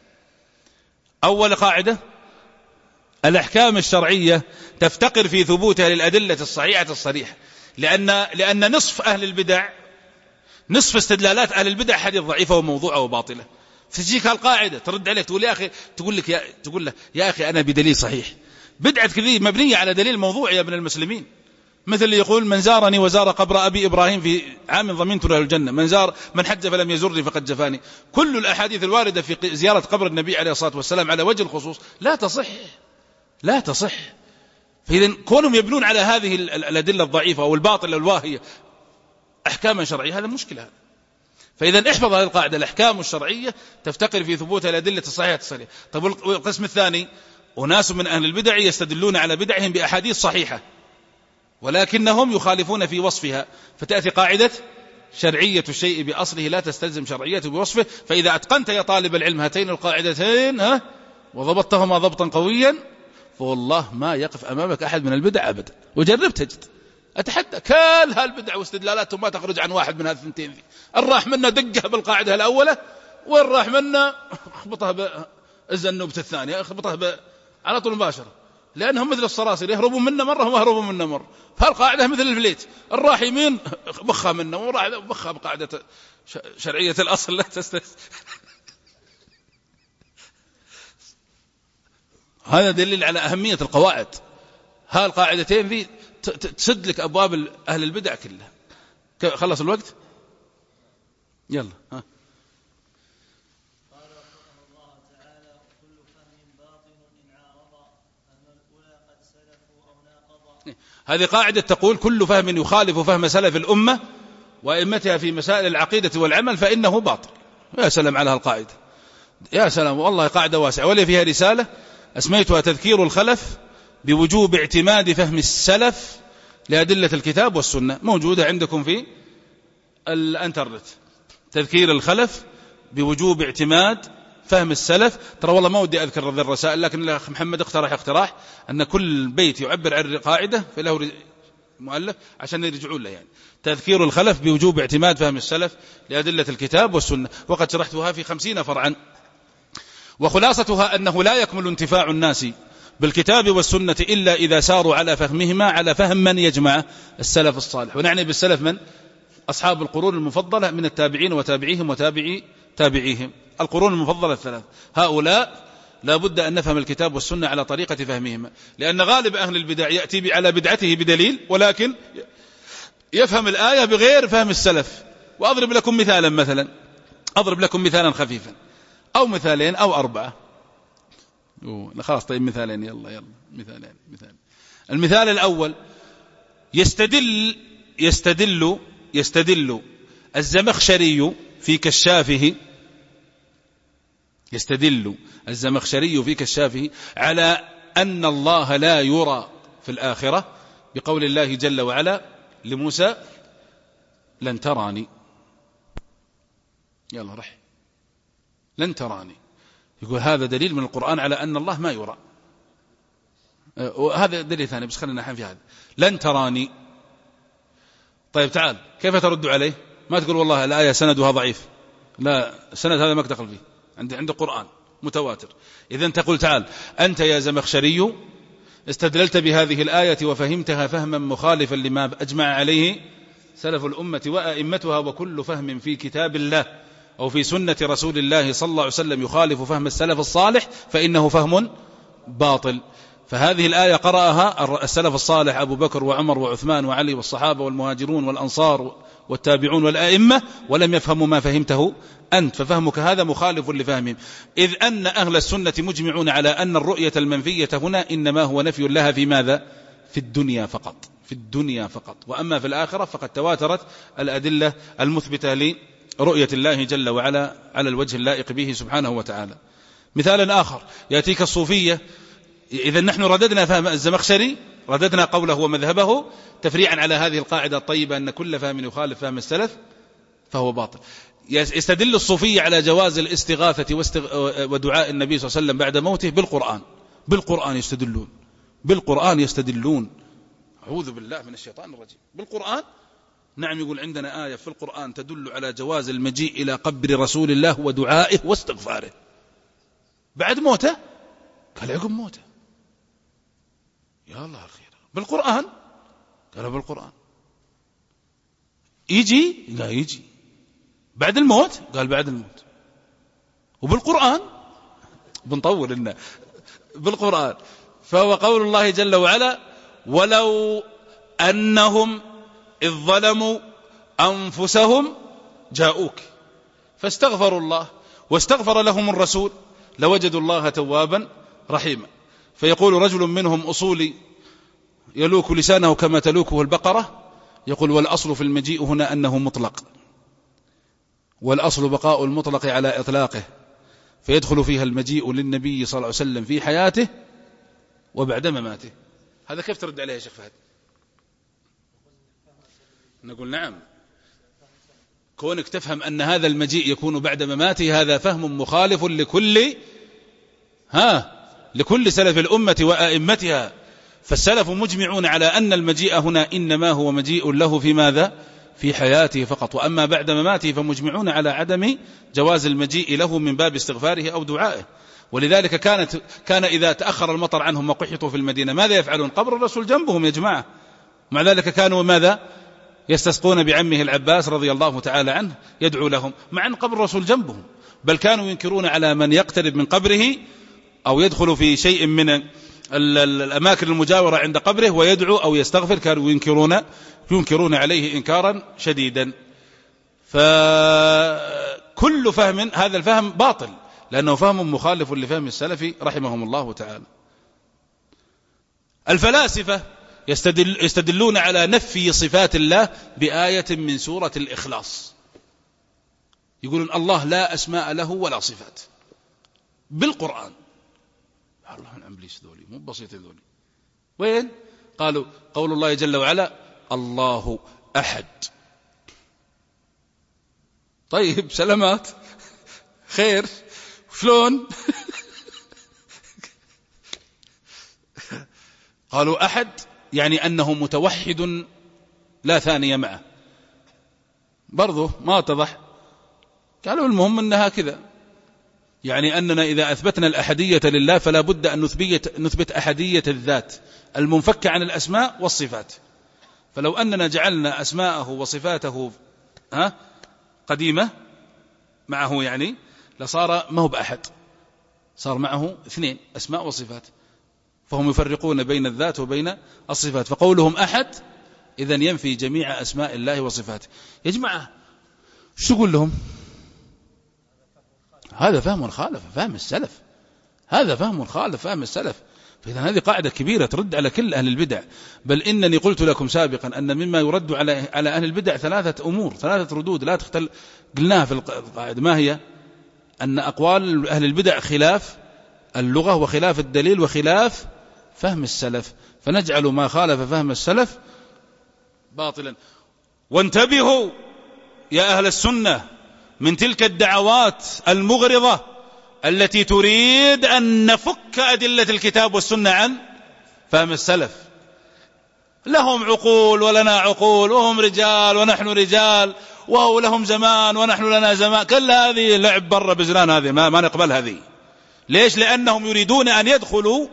أول قاعدة الأحكام الشرعية تفتقر في ثبوتها للأدلة الصحيحة الصريحة، لأن لأن نصف أهل البدع نصف استدلالات أهل البدع حديث ضعيفة وموضوعة وباطلة. فتجيك القاعدة ترد عليك تقول يا أخي تقول لك يا تقول له يا أخي أنا بدليل صحيح. بدعة كذي مبنية على دليل موضوعي يا ابن المسلمين. مثل اللي يقول من زارني وزار قبر أبي إبراهيم في عام ضمنت له الجنة، من زار من حج فلم يزرني فقد جفاني. كل الأحاديث الواردة في زيارة قبر النبي عليه الصلاة والسلام على وجه الخصوص لا تصح لا تصح. فإذا كونهم يبنون على هذه الأدلة الضعيفة والباطلة والواهية أحكاما شرعية هذا مشكلة. فإذا احفظ هذه القاعدة الأحكام الشرعية تفتقر في ثبوتها الأدلة الصحيحة الصريحة. طيب القسم الثاني وناس من أهل البدع يستدلون على بدعهم بأحاديث صحيحة ولكنهم يخالفون في وصفها، فتأتي قاعدة شرعية الشيء بأصله لا تستلزم شرعيته بوصفه. فإذا أتقنت يا طالب العلم هاتين القاعدتين ها وضبطتهما ضبطا قويا فوالله ما يقف أمامك أحد من البدع أبدا. وجرب تجد أتحدى كل هالبدع واستدلالاتهم ما تخرج عن واحد من هالثنتين ذي. الراح منا دقها بالقاعدة الأولى والراح منا اخبطها بالزنوبة الثانية اخبطها ب... على طول مباشرة. لأنهم مثل الصراصر يهربون منا مرة وما يهربون منا مرة. فالقاعدة مثل الفليت، الراح يمين بخها منا وراح بخها بقاعدة شرعية الأصل لا تستس. هذا دليل على أهمية القواعد. ها القاعدتين في تسد لك أبواب أهل البدع كلها. خلص الوقت يلا. ها هذه قاعدة تقول كل فهم يخالف فهم سلف الأمة وأئمتها في مسائل العقيدة والعمل فإنه باطل. يا سلام على هالقاعدة، يا سلام والله قاعدة واسعة. ولي فيها رسالة أسميتها تذكير الخلف بوجوب اعتماد فهم السلف لأدلة الكتاب والسنة، موجودة عندكم في الانترنت. تذكير الخلف بوجوب اعتماد فهم السلف. ترى والله ما ودي أذكر ذي الرسائل، لكن الأخ محمد اقترح اقتراح أن كل بيت يعبر عن قاعدة فله مؤلف عشان يرجعون له. يعني تذكير الخلف بوجوب اعتماد فهم السلف لأدلة الكتاب والسنة، وقد شرحتها في خمسين فرعا. وخلاصتها أنه لا يكمل انتفاع الناس بالكتاب والسنة إلا إذا ساروا على فهمهما على فهم من يجمع السلف الصالح. ونعني بالسلف من؟ أصحاب القرون المفضلة من التابعين وتابعيهم وتابعي تابعيهم، القرون المفضلة الثلاث. هؤلاء لا بد أن نفهم الكتاب والسنة على طريقة فهمهما، لأن غالب أهل البدع يأتي على بدعته بدليل ولكن يفهم الآية بغير فهم السلف. وأضرب لكم مثالا مثلا أضرب لكم مثالا خفيفا أو مثالين أو أربعة. أوه خلاص طيب مثالين يلا يلا مثالين مثال. المثال الأول يستدل يستدل يستدل الزمخشري في كشافه يستدل الزمخشري في كشافه على أن الله لا يرى في الآخرة بقول الله جل وعلا لموسى لن تراني. يلا رح لن تراني، يقول هذا دليل من القرآن على أن الله ما يرى. وهذا دليل ثاني بس خلينا نحن في هذا لن تراني. طيب تعال كيف ترد عليه؟ ما تقول والله الآية سندها ضعيف، لا سند هذا ما دخل فيه، عند عند القرآن متواتر. إذن تقول تعال أنت يا زمخشري استدللت بهذه الآية وفهمتها فهما مخالفا لما أجمع عليه سلف الأمة وأئمتها، وكل فهم في كتاب الله أو في سنة رسول الله صلى الله عليه وسلم يخالف فهم السلف الصالح فإنه فهم باطل. فهذه الآية قرأها السلف الصالح أبو بكر وعمر وعثمان وعلي والصحابة والمهاجرون والأنصار والتابعون والآئمة، ولم يفهموا ما فهمته أنت، ففهمك هذا مخالف لفهمهم. إذ أن أهل السنة مجمعون على أن الرؤية المنفية هنا إنما هو نفي لها في ماذا؟ في الدنيا فقط، في الدنيا فقط. وأما في الآخرة فقد تواترت الأدلة المثبتة لرؤية الله جل وعلا على الوجه اللائق به سبحانه وتعالى. مثال آخر يأتيك الصوفية. إذا نحن رددنا فهم الزمخشري، رددنا قوله ومذهبه تفريعا على هذه القاعدة الطيبة أن كل فهم يخالف فهم السلف فهو باطل. يستدل الصوفية على جواز الاستغاثة ودعاء النبي صلى الله عليه وسلم بعد موته بالقرآن. بالقرآن يستدلون، بالقرآن يستدلون. أعوذ بالله من الشيطان الرجيم. بالقرآن نعم، يقول عندنا آية في القرآن تدل على جواز المجيء إلى قبر رسول الله ودعائه واستغفاره بعد موته. قال عقب موته يا الله الخير. بالقرآن قال بالقرآن. يجي لا يجي بعد الموت قال بعد الموت. وبالقرآن بنطول لنا بالقرآن. فهو قول الله جل وعلا ولو أنهم إذ ظلموا أنفسهم جاءوك فاستغفروا الله واستغفر لهم الرسول لوجدوا الله توابا رحيما. فيقول رجل منهم أصولي يلوك لسانه كما تلوكه البقرة، يقول والأصل في المجيء هنا أنه مطلق، والأصل بقاء المطلق على إطلاقه، فيدخل فيها المجيء للنبي صلى الله عليه وسلم في حياته وبعد مماته. هذا كيف ترد عليه يا شيخ فهد؟ نقول نعم، كونك تفهم أن هذا المجيء يكون بعد مماته هذا فهم مخالف لكل ها لكل سلف الأمة وآئمتها. فالسلف مجمعون على أن المجيء هنا إنما هو مجيء له في ماذا؟ في حياته فقط، وأما بعد مماته فمجمعون على عدم جواز المجيء له من باب استغفاره أو دعائه. ولذلك كانت كان إذا تأخر المطر عنهم وقحطوا في المدينة ماذا يفعلون؟ قبر الرسول جنبهم يا جماعة. مع ذلك كانوا ماذا؟ يستسقون بعمه العباس رضي الله تعالى عنه يدعو لهم، مع أن قبر الرسول جنبهم، بل كانوا ينكرون على من يقترب من قبره أو يدخل في شيء من الأماكن المجاورة عند قبره ويدعو أو يستغفر، كانوا ينكرون ينكرون عليه إنكارا شديدا. فكل فهم هذا الفهم باطل، لأنه فهم مخالف لفهم السلف رحمهم الله تعالى. الفلاسفة يستدل يستدلون على نفي صفات الله بآية من سورة الإخلاص، يقولون الله لا أسماء له ولا صفات بالقرآن. الله من أمبليس ذولي مو بسيط ذولي. وين؟ قالوا قول الله جل وعلا الله أحد. طيب سلامات خير شلون؟ قالوا أحد يعني أنه متوحد لا ثاني معه، برضو ما اتضح. قالوا المهم أنها كذا، يعني أننا إذا أثبتنا الأحدية لله فلا بد أن نثبت, نثبت أحدية الذات المنفكة عن الأسماء والصفات. فلو أننا جعلنا أسماءه وصفاته ها قديمة معه يعني لصار ما هو بأحد، صار معه اثنين أسماء وصفات، فهم يفرقون بين الذات وبين الصفات. فقولهم أحد إذن ينفي جميع أسماء الله وصفاته. يا جماعة شو تقول لهم؟ هذا فهم خالف فهم السلف، هذا فهم خالف فهم السلف. فإذا هذه قاعدة كبيرة ترد على كل أهل البدع. بل إنني قلت لكم سابقا أن مما يرد على على أهل البدع ثلاثة أمور، ثلاثة ردود لا تختل قلناها في القاعدة. ما هي؟ أن أقوال أهل البدع خلاف اللغة وخلاف الدليل وخلاف فهم السلف، فنجعل ما خالف فهم السلف باطلا. وانتبهوا يا أهل السنة من تلك الدعوات المغرضة التي تريد أن نفك أدلة الكتاب والسنة عن فهم السلف. لهم عقول ولنا عقول، وهم رجال ونحن رجال، وهو لهم زمان ونحن لنا زمان. كل هذه لعب برا بزران، هذه ما, ما نقبل هذه. ليش؟ لأنهم يريدون أن يدخلوا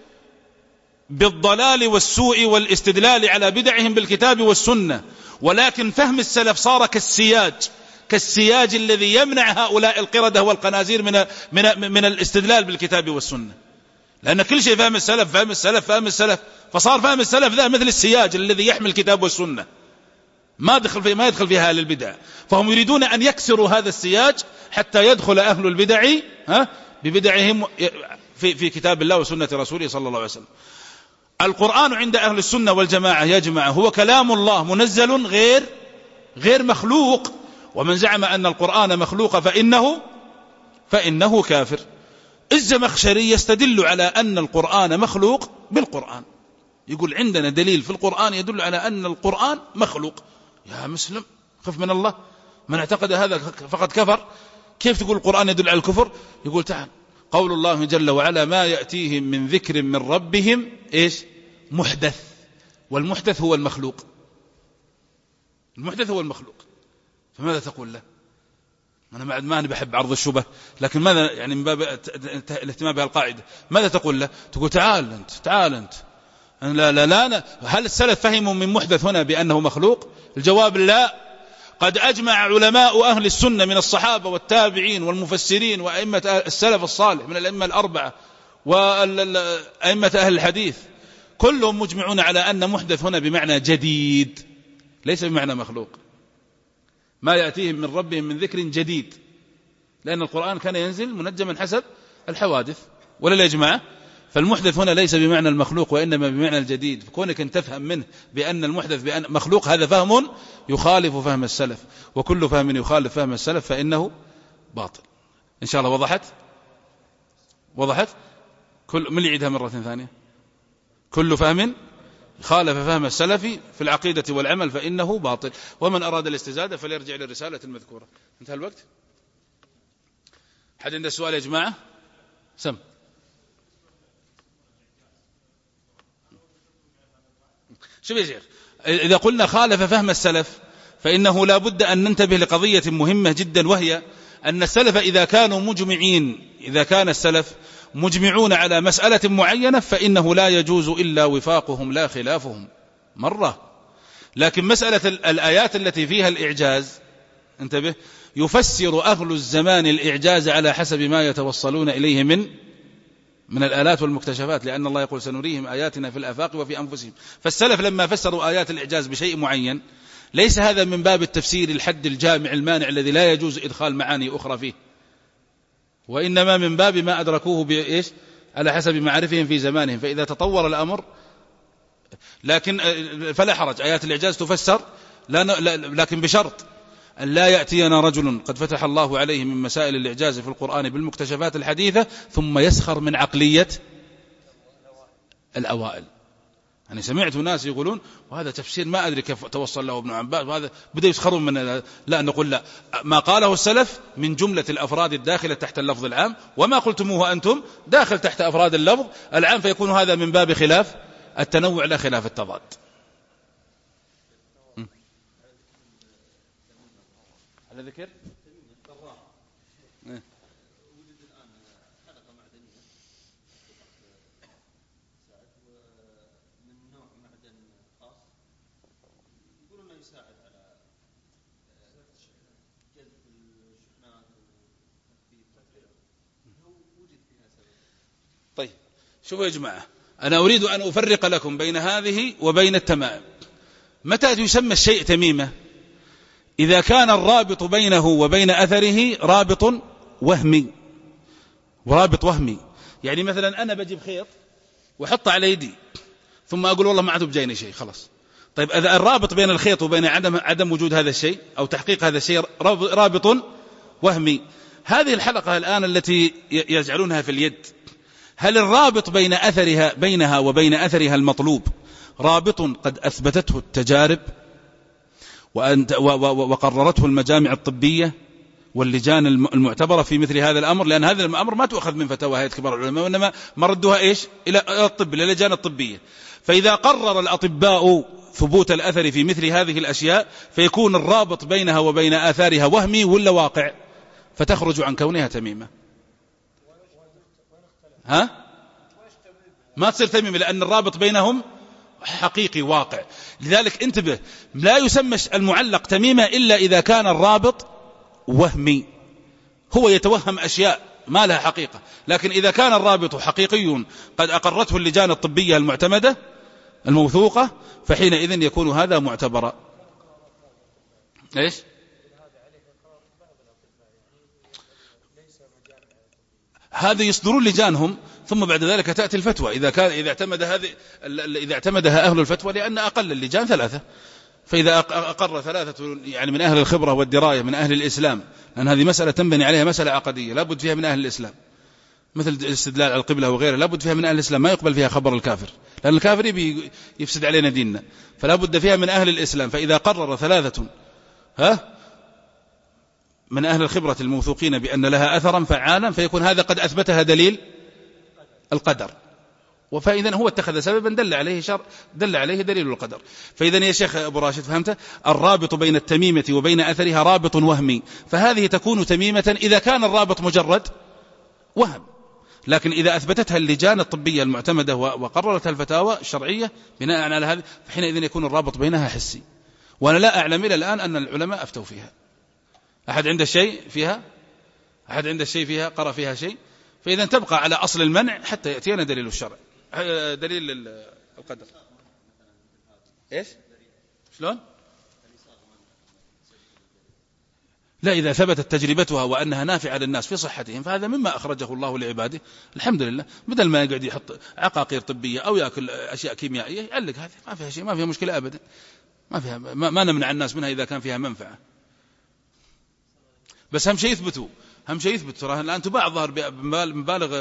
بالضلال والسوء والاستدلال على بدعهم بالكتاب والسنة، ولكن فهم السلف صار كالسياج كالسياج الذي يمنع هؤلاء القردة والقنازير من من من الاستدلال بالكتاب والسنة. لأن كل شيء فهم السلف فهم السلف فهم السلف، فصار فهم السلف ذا مثل السياج الذي يحمل الكتاب والسنة، ما دخل في ما يدخل فيها أهل البدع. فهم يريدون أن يكسروا هذا السياج حتى يدخل أهل البدع ها ببدعهم في في كتاب الله وسنة رسوله صلى الله عليه وسلم. القرآن عند أهل السنة والجماعة يا جماعة هو كلام الله منزل غير غير مخلوق، ومن زعم أن القرآن مخلوق فإنه فإنه كافر. الزمخشري يستدل على أن القرآن مخلوق بالقرآن، يقول عندنا دليل في القرآن يدل على أن القرآن مخلوق. يا مسلم خف من الله، من اعتقد هذا فقد كفر. كيف تقول القرآن يدل على الكفر؟ يقول تعال قول الله جل وعلا ما يأتيهم من ذكر من ربهم إيش؟ محدث، والمحدث هو المخلوق، المحدث هو المخلوق. فماذا تقول له؟ أنا ما ما أنا بحب عرض الشبه، لكن ماذا يعني من باب الاهتمام بها القاعدة ماذا تقول له؟ تقول تعال أنت تعال أنت لا لا لا, لا. هل السلف فهموا من محدث هنا بأنه مخلوق؟ الجواب لا. قد أجمع علماء أهل السنة من الصحابة والتابعين والمفسرين وأئمة السلف الصالح من الأئمة الأربعة وأئمة أهل الحديث كلهم مجمعون على أن محدث هنا بمعنى جديد ليس بمعنى مخلوق. ما يأتيهم من ربهم من ذكر جديد، لأن القرآن كان ينزل منجما حسب الحوادث ولا يا جماعة؟ فالمحدث هنا ليس بمعنى المخلوق وإنما بمعنى الجديد. فكونك أن تفهم منه بأن المحدث بأن مخلوق هذا فهم يخالف فهم السلف، وكل فهم يخالف فهم السلف فإنه باطل. إن شاء الله وضحت وضحت كل من يعيدها مرة ثانية. كل فهم خالف فهم السلف في العقيدة والعمل فإنه باطل. ومن أراد الاستزادة فليرجع للرسالة المذكورة. انتهى الوقت. حد عنده سؤال يا جماعة؟ سم. شوف يا شيخ، إذا قلنا خالف فهم السلف فإنه لا بد أن ننتبه لقضية مهمة جدا، وهي أن السلف إذا كانوا مجمعين إذا كان السلف مجمعون على مسألة معينة فإنه لا يجوز إلا وفاقهم لا خلافهم مرة. لكن مسألة الآيات التي فيها الإعجاز، انتبه، يفسر أهل الزمان الإعجاز على حسب ما يتوصلون إليه من من الآلات والمكتشفات، لأن الله يقول سنريهم آياتنا في الآفاق وفي أنفسهم. فالسلف لما فسروا آيات الإعجاز بشيء معين ليس هذا من باب التفسير الحد الجامع المانع الذي لا يجوز إدخال معاني أخرى فيه، وإنما من باب ما أدركوه بإيش على حسب معارفهم في زمانهم. فإذا تطور الأمر لكن فلا حرج، آيات الإعجاز تفسر، لكن بشرط أن لا يأتينا رجل قد فتح الله عليه من مسائل الإعجاز في القرآن بالمكتشفات الحديثة ثم يسخر من عقلية الأوائل. يعني سمعت ناس يقولون وهذا تفسير ما أدري كيف توصل له ابن عباس، وهذا بدأ يسخرون من، لا نقول لا، ما قاله السلف من جملة الأفراد الداخلة تحت اللفظ العام، وما قلتموه أنتم داخل تحت أفراد اللفظ العام، فيكون هذا من باب خلاف التنوع لا خلاف التضاد. على ذكر وجد الآن حلقة معدنية من نوع معدن خاص يقولون انه يساعد على جذب الشحنات وتخفيف التأثير، هل وجد فيها سبب؟ طيب شوفوا يا جماعة، أنا أريد أن أفرق لكم بين هذه وبين التمائم. متى يسمى الشيء تميمة؟ إذا كان الرابط بينه وبين أثره رابط وهمي، ورابط وهمي، يعني مثلا أنا بجيب خيط وحطه على يدي ثم أقول والله ما عاد بجيني شيء خلاص. طيب إذا الرابط بين الخيط وبين عدم عدم وجود هذا الشيء أو تحقيق هذا الشيء رابط وهمي. هذه الحلقة الآن التي يجعلونها في اليد، هل الرابط بين أثرها بينها وبين أثرها المطلوب رابط قد أثبتته التجارب وقررته المجامع الطبية واللجان المعتبرة في مثل هذا الأمر؟ لأن هذا الأمر ما تؤخذ من فتاوى هيئة كبار العلماء، وإنما مردها إيش إلى الطب، إلى اللجان الطبية. فإذا قرر الأطباء ثبوت الأثر في مثل هذه الأشياء فيكون الرابط بينها وبين آثارها وهمي ولا واقع، فتخرج عن كونها تميمة. ها؟ ما تصير تميمة لأن الرابط بينهم حقيقي واقع. لذلك انتبه، لا يسمى المعلق تميمة إلا إذا كان الرابط وهمي، هو يتوهم أشياء ما لها حقيقة. لكن إذا كان الرابط حقيقي قد أقرته اللجان الطبية المعتمدة الموثوقة فحينئذ يكون هذا معتبرا. إيش؟ هذا يصدرون لجانهم ثم بعد ذلك تأتي الفتوى إذا كان إذا اعتمد هذه إذا اعتمدها أهل الفتوى، لأن أقل اللجان ثلاثة، فإذا أقر ثلاثة يعني من أهل الخبرة والدراية من أهل الإسلام، لأن هذه مسألة تنبني عليها مسألة عقدية لابد فيها من أهل الإسلام، مثل الاستدلال على القبلة وغيره لابد فيها من أهل الإسلام، ما يقبل فيها خبر الكافر، لأن الكافر يفسد علينا ديننا، فلا بد فيها من أهل الإسلام. فإذا قرر ثلاثة ها من أهل الخبرة الموثوقين بأن لها أثرا فعالا فيكون هذا قد أثبتها دليل القدر، وفإذا هو اتخذ سببا دل عليه شر دل عليه دليل القدر. فإذا يا شيخ أبو راشد فهمت؟ الرابط بين التميمة وبين أثرها رابط وهمي، فهذه تكون تميمة إذا كان الرابط مجرد وهم. لكن إذا أثبتتها اللجان الطبية المعتمدة وقررتها الفتاوى الشرعية بناء على هذا فحينئذ يكون الرابط بينها حسي. وأنا لا أعلم إلى الآن أن العلماء أفتوا فيها. أحد عنده شيء فيها؟ أحد عنده شيء فيها؟ قرأ فيها شيء؟ فإذا تبقى على أصل المنع حتى يأتينا دليل الشرع، دليل القدر. إيش؟ شلون؟ لا، إذا ثبتت تجربتها وأنها نافعة للناس في صحتهم فهذا مما أخرجه الله لعباده، الحمد لله، بدل ما يقعد يحط عقاقير طبية أو يأكل أشياء كيميائية يعلق هذه، ما فيها شيء، ما فيها مشكلة أبدا، ما فيها ما, ما نمنع الناس منها إذا كان فيها منفعة، بس هم شيء يثبتوا هم شيء يثبت. ترى الآن تباع ظهر بمبالغ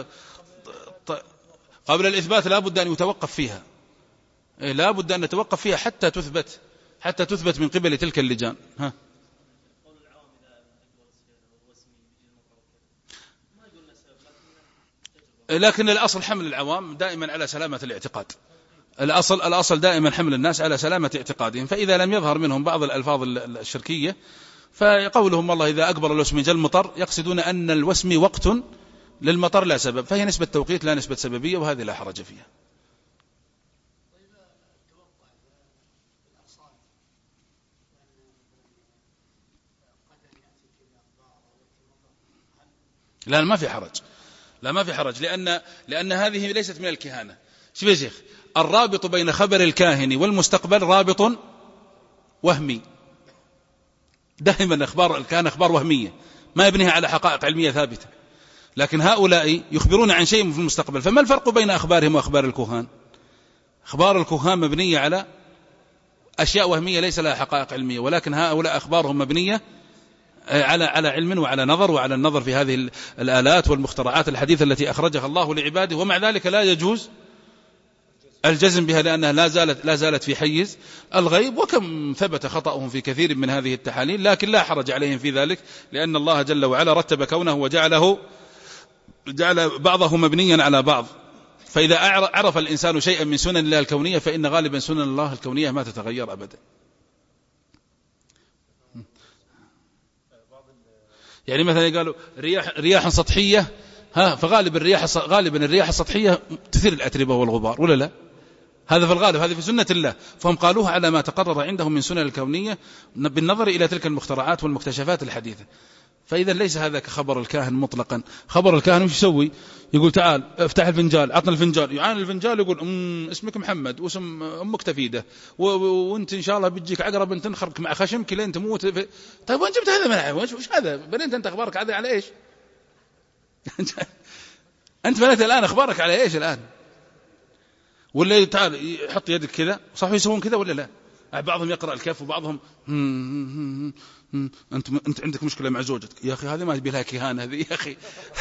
قبل الإثبات، لا بد أن يتوقف فيها، لا بد أن نتوقف فيها حتى تثبت حتى تثبت من قبل تلك اللجان. ها لكن الأصل حمل العوام دائما على سلامة الاعتقاد، الأصل, الأصل دائما حمل الناس على سلامة اعتقادهم، فإذا لم يظهر منهم بعض الألفاظ الشركية فقولهم والله إذا أكبر الوسم جل المطر يقصدون أن الوسم وقت للمطر لا سبب، فهي نسبة توقيت لا نسبة سببية، وهذه لا حرج فيها. لا ما في حرج، لا ما في حرج، لأن, لأن هذه ليست من الكهانة. شوف يا شيخ، الرابط بين خبر الكاهن والمستقبل رابط وهمي، دائما أخبار الكاهن أخبار وهمية ما يبنيها على حقائق علمية ثابتة، لكن هؤلاء يخبرون عن شيء في المستقبل. فما الفرق بين أخبارهم وأخبار الكهان؟ أخبار الكهان مبنية على أشياء وهمية ليس لها حقائق علمية، ولكن هؤلاء أخبارهم مبنية على على علم وعلى نظر، وعلى النظر في هذه الآلات والمخترعات الحديثة التي أخرجها الله لعباده، ومع ذلك لا يجوز الجزم بها لأنها لا زالت, لا زالت في حيز الغيب، وكم ثبت خطأهم في كثير من هذه التحاليل، لكن لا حرج عليهم في ذلك، لأن الله جل وعلا رتب كونه وجعله جعل بعضه مبنيا على بعض. فإذا عرف الإنسان شيئا من سنن الله الكونية فإن غالبا سنن الله الكونية ما تتغير أبدا. يعني مثلا قالوا رياح, رياح سطحية، ها فغالب الرياح غالبا الرياح السطحية تثير الأتربة والغبار ولا لا؟ هذا في الغالب، هذه في سنة الله، فهم قالوها على ما تقرر عندهم من سنن الكونية بالنظر إلى تلك المخترعات والمكتشفات الحديثة. فإذا ليس هذا كخبر الكاهن مطلقا. خبر الكاهن وش يسوي؟ يقول تعال افتح الفنجال، عطنا الفنجال، يعان الفنجال يقول أم اسمك محمد واسم أمك تفيدة وانت إن شاء الله بتجيك عقرب انت تنخرك مع خشمك لين تموت. في... طيب وين جبت هذا من عام؟ وش هذا؟ بنيت أنت أخبارك هذا على إيش؟ أنت بنيت الآن أخبارك على إيش الآن؟ ولا تعال يحط يدك كذا، صح يسوون كذا ولا لا؟ بعضهم يقرأ الكف وبعضهم أنت أنت عندك مشكلة مع زوجتك، يا أخي هذه ما يبي لها كهانة هذه يا أخي.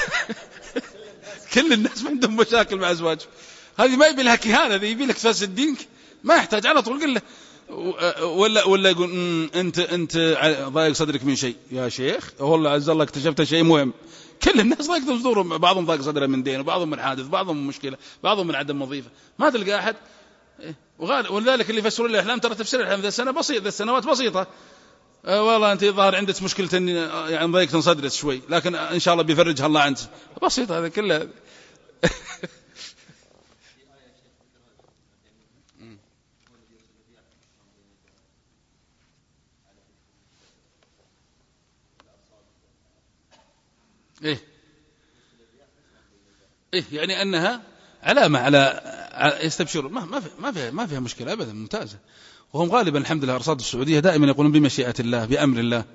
كل الناس ما عندهم مشاكل مع أزواجهم، هذه ما يبي لها كهانة، هذه يبي لك تفسد دينك، ما يحتاج على طول قل له. ولا ولا يقول أنت أنت ضايق صدرك من شيء يا شيخ، والله عز الله اكتشفت شيء مهم. كل الناس ضايق صدورهم، بعضهم ضايق صدره من دين، وبعضهم من حادث، بعضهم من مشكلة، بعضهم من عدم وظيفة، ما تلقى أحد. ولذلك اللي يفسرون الأحلام ترى تفسير الأحلام ذا السنة بسيط، ذا السنوات بسيطة. أه والله أنت ظاهر عندك مشكلة يعني ضايق صدرك شوي، لكن إن شاء الله بيفرجها الله عنك، بسيط هذا كله. إيه إيه يعني أنها علامة على يستبشرون، ما ما ما فيها ما فيها مشكلة أبدا، ممتازة. وهم غالبا الحمد لله أرصاد السعودية دائما يقولون بمشيئة الله بأمر الله.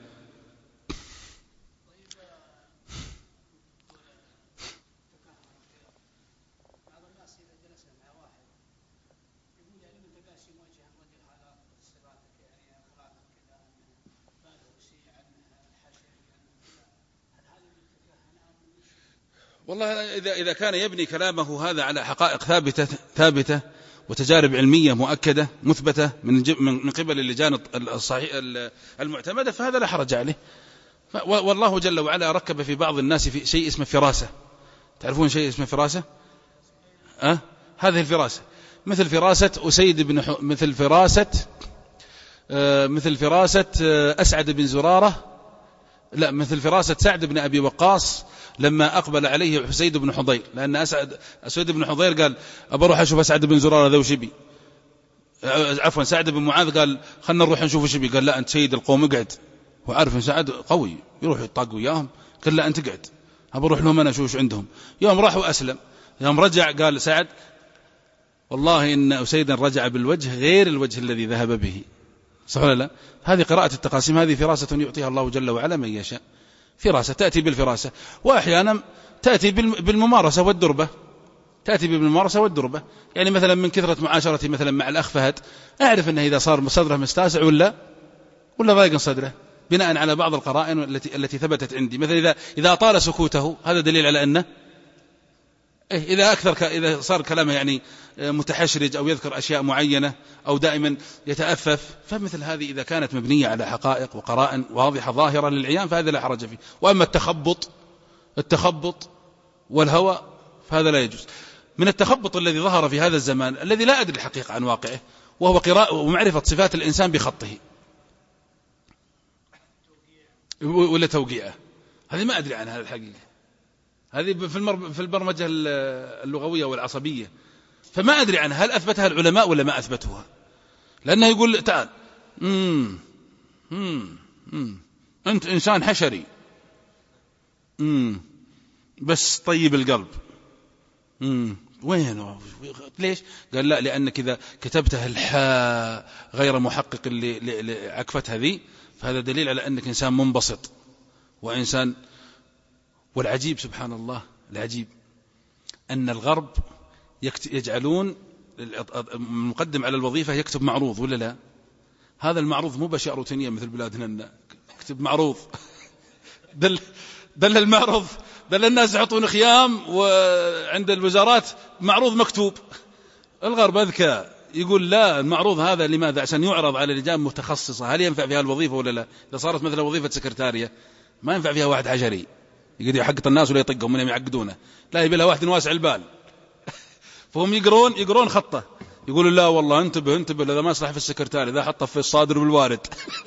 والله إذا إذا كان يبني كلامه هذا على حقائق ثابتة ثابتة وتجارب علمية مؤكدة مثبتة من من قبل اللجان الصحيح المعتمدة فهذا لا حرج عليه. والله جل وعلا ركب في بعض الناس في شيء اسمه فراسة. تعرفون شيء اسمه فراسة؟ أه؟ هذه الفراسة مثل فراسة أسيد بن ح... مثل فراسة آه مثل فراسة آه أسعد بن زرارة، لا مثل فراسة سعد بن أبي وقاص لما أقبل عليه حسيد بن حضير، لأن أسعد أسعد بن حضير قال أبروح أشوف أسعد بن زرارة ذو شبي، عفوا سعد بن معاذ قال خلنا نروح نشوف شبي، قال لا أنت سيد القوم اقعد، وعارف إن سعد قوي يروح يطاق وياهم، قال لا أنت اقعد أبروح لهم أنا أشوف عندهم. يوم راحوا أسلم، يوم رجع قال سعد والله إن أسيدا رجع بالوجه غير الوجه الذي ذهب به، صح ولا لا؟ هذه قراءة التقاسيم، هذه فراسة يعطيها الله جل وعلا من يشاء. فراسة تأتي بالفراسة، وأحيانا تأتي بالممارسة والدربة، تأتي بالممارسة والدربة. يعني مثلا من كثرة معاشرتي مثلا مع الأخ فهد أعرف أنه إذا صار صدره مستاسع ولا ولا ضايق صدره بناء على بعض القرائن التي التي ثبتت عندي. مثلا إذا إذا طال سكوته هذا دليل على أنه إيه إذا أكثر ك... إذا صار كلامه يعني متحشرج أو يذكر أشياء معينة أو دائما يتأفف، فمثل هذه إذا كانت مبنية على حقائق وقرائن واضحة ظاهرة للعيان فهذا لا حرج فيه. وأما التخبط التخبط والهوى فهذا لا يجوز. من التخبط الذي ظهر في هذا الزمان الذي لا أدري الحقيقة عن واقعه، وهو قراءة ومعرفة صفات الإنسان بخطه ولا توقيعه. هذه ما أدري عنها الحقيقة، هذه في البرمجة اللغوية والعصبية، فما أدري عنها هل أثبتها العلماء ولا ما أثبتوها. لأنه يقول تعال مم. مم. مم. أنت إنسان حشري مم. بس طيب القلب. مم. وين ليش؟ قال لا، لأنك إذا كتبتها الحاء غير محقق لعكفتها ذي فهذا دليل على أنك إنسان منبسط وإنسان. والعجيب سبحان الله، العجيب أن الغرب يجعلون المقدم على الوظيفة يكتب معروض ولا لا؟ هذا المعروض مو بأشياء روتينية مثل بلادنا، اكتب معروض. دل, دل المعروض دل الناس يحطون خيام وعند الوزارات معروض مكتوب. الغرب أذكى، يقول لا، المعروض هذا لماذا؟ عشان يعرض على لجان متخصصة هل ينفع فيها الوظيفة ولا لا. إذا صارت مثل وظيفة سكرتارية ما ينفع فيها واحد حجري يقدر يحقق الناس ولا يطقهم منهم يعقدونه، لا يبي لها واحد واسع البال. فهم يقرون يقرون خطه، يقولوا لا والله انتبه انتبه هذا ما يصلح في السكرتاري، إذا حطه في الصادر بالوارد.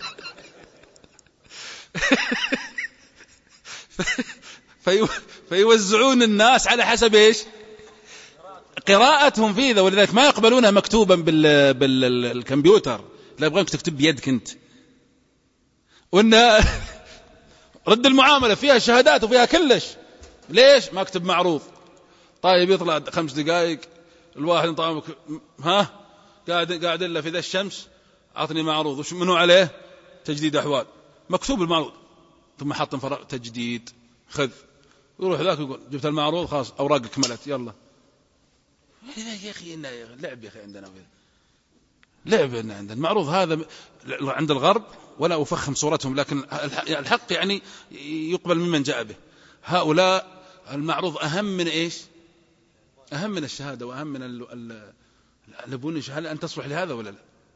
في فيوزعون الناس على حسب ايش قراءتهم فيه ذا، ولذلك ما يقبلونها مكتوبا بال بالكمبيوتر، لا يبغونك تكتب بيدك انت. وان رد المعامله فيها شهادات وفيها كلش، ليش ما اكتب معروض؟ طيب يطلع خمس دقائق الواحد طعمك ها قاعد قاعد الا في ذا الشمس، اعطني معروض وش منه عليه؟ تجديد احوال، مكتوب المعروض، ثم حط فرق تجديد خذ، يروح ذاك يقول جبت المعروض خلاص اوراقك كملت يلا. يا اخي لعب يا اخي عندنا لعب عندنا المعروض هذا عند الغرب، ولا افخم صورتهم لكن الحق يعني يقبل ممن جاء به. هؤلاء المعروض اهم من ايش؟ اهم من الشهاده واهم من البنش، هل ان تصلح لهذا ولا لا؟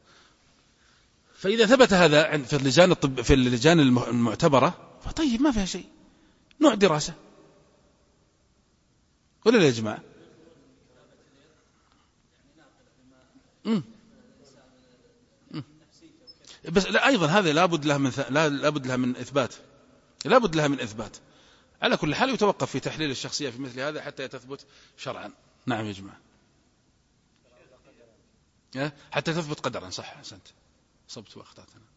فاذا ثبت هذا في اللجان الطب في اللجان المعتبره فطيب ما فيها شيء، نوع دراسه ولا لا يا جماعه؟ امم بس لا ايضا هذا لابد له من لا لابد لها من اثبات، لابد لها من اثبات. على كل حال يتوقف في تحليل الشخصيه في مثل هذا حتى تثبت شرعا. نعم يا جماعه، حتى تثبت قدرا. صح، احسنت، صبت واخطات انا.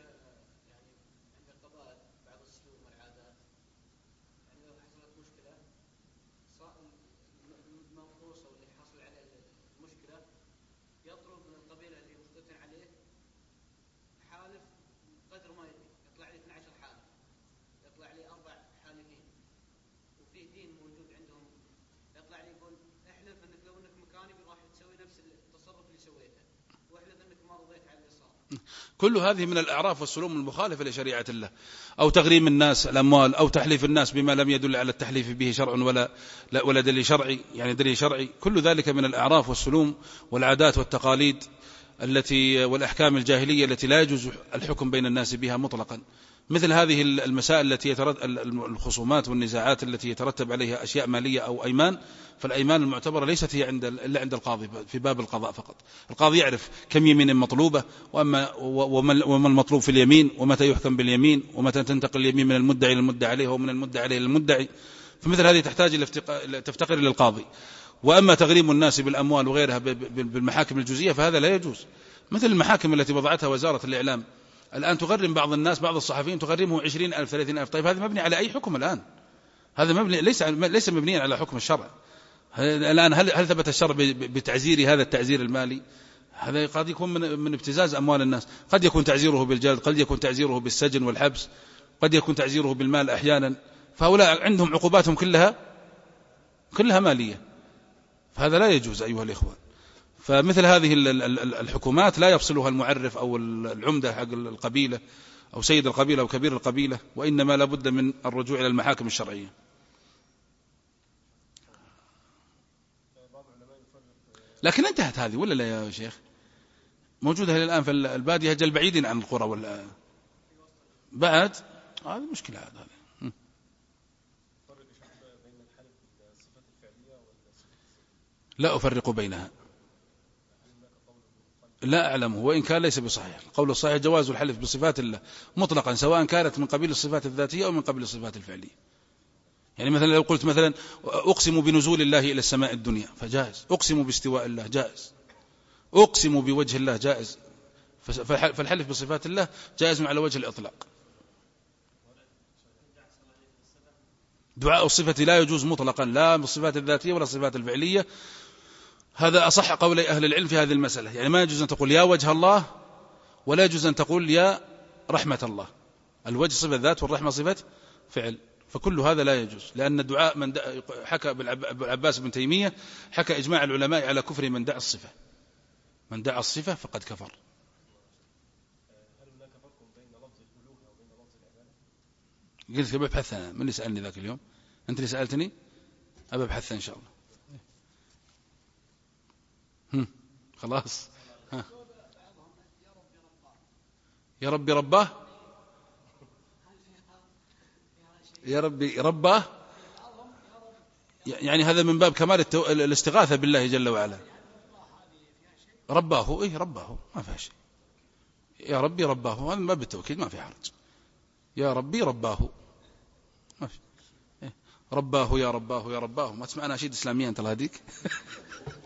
كل هذه من الأعراف والسلوم المخالفة لشريعة الله، أو تغريم الناس الأموال، أو تحليف الناس بما لم يدل على التحليف به شرع ولا ولا دليل شرعي، يعني دليل شرعي. كل ذلك من الأعراف والسلوم والعادات والتقاليد التي والأحكام الجاهلية التي لا يجوز الحكم بين الناس بها مطلقا. مثل هذه المسائل التي يترتب الخصومات والنزاعات التي يترتب عليها أشياء مالية أو أيمان، فالأيمان المعتبرة ليست هي عند إلا عند القاضي في باب القضاء فقط. القاضي يعرف كم يمين مطلوبة، وأما وما المطلوب في اليمين، ومتى يحكم باليمين، ومتى تنتقل اليمين من المدعي إلى المدعى عليه ومن المدعى عليه إلى المدعي. فمثل هذه تحتاج إلى تفتقر للقاضي. وأما تغريم الناس بالأموال وغيرها بالمحاكم الجزئية فهذا لا يجوز. مثل المحاكم التي وضعتها وزارة الإعلام الآن، تغرم بعض الناس بعض الصحفيين تغرمه عشرين ألف ثلاثين ألف. طيب هذا مبني على أي حكم الآن؟ هذا مبني ليس ليس مبنيا على حكم الشرع. الآن هل هل ثبت الشرع بتعزير هذا التعزير المالي؟ هذا قد يكون من من ابتزاز أموال الناس، قد يكون تعزيره بالجلد، قد يكون تعزيره بالسجن والحبس، قد يكون تعزيره بالمال أحيانا. فهؤلاء عندهم عقوباتهم كلها كلها مالية، فهذا لا يجوز أيها الإخوان. فمثل هذه الحكومات لا يفصلها المعرف أو العمدة حق القبيلة أو سيد القبيلة أو كبير القبيلة، وإنما لابد من الرجوع إلى المحاكم الشرعية. لكن انتهت هذه ولا لا يا شيخ؟ موجودة الآن في البادية جل بعيدين عن القرى ولا بعد؟ هذه مشكلة. هذا لا أفرق بينها، لا أعلمه، وإن كان ليس بصحيح. القول الصحيح جواز الحلف بصفات الله مطلقا، سواء كانت من قبيل الصفات الذاتية أو من قبيل الصفات الفعلية. يعني مثلا لو قلت مثلا أقسم بنزول الله إلى السماء الدنيا فجائز، أقسم باستواء الله جائز، أقسم بوجه الله جائز، فالحلف بصفات الله جائز على وجه الإطلاق. دعاء الصفة لا يجوز مطلقا، لا بالصفات الذاتية ولا الصفات الفعلية. هذا أصح قولي أهل العلم في هذه المسألة. يعني ما يجوز أن تقول يا وجه الله، ولا يجوز أن تقول يا رحمة الله. الوجه صفة ذات والرحمة صفة فعل، فكل هذا لا يجوز، لأن الدعاء من حكى بالعباس بن تيمية حكى إجماع العلماء على كفر من دعا الصفة، من دعا الصفة فقد كفر. هل هناك فرق بين لفظ الألوهة وبين لفظ العبادة؟ قلت أبى أبحث أنا، من اللي سألني ذاك اليوم؟ أنت اللي سألتني؟ أبى أبحث إن شاء الله. هم. خلاص. ها. يا ربي رباه، يا ربي رباه، يعني هذا من باب كمال التو... الاستغاثة بالله جل وعلا. رباه، إيه رباه ما فيها شيء. يا ربي رباه هذا من باب التوكيد، ما في حرج. يا ربي رباه ما في. إيه؟ رباه يا رباه يا رباه. ما تسمع أناشيد إسلامية أنت هذيك؟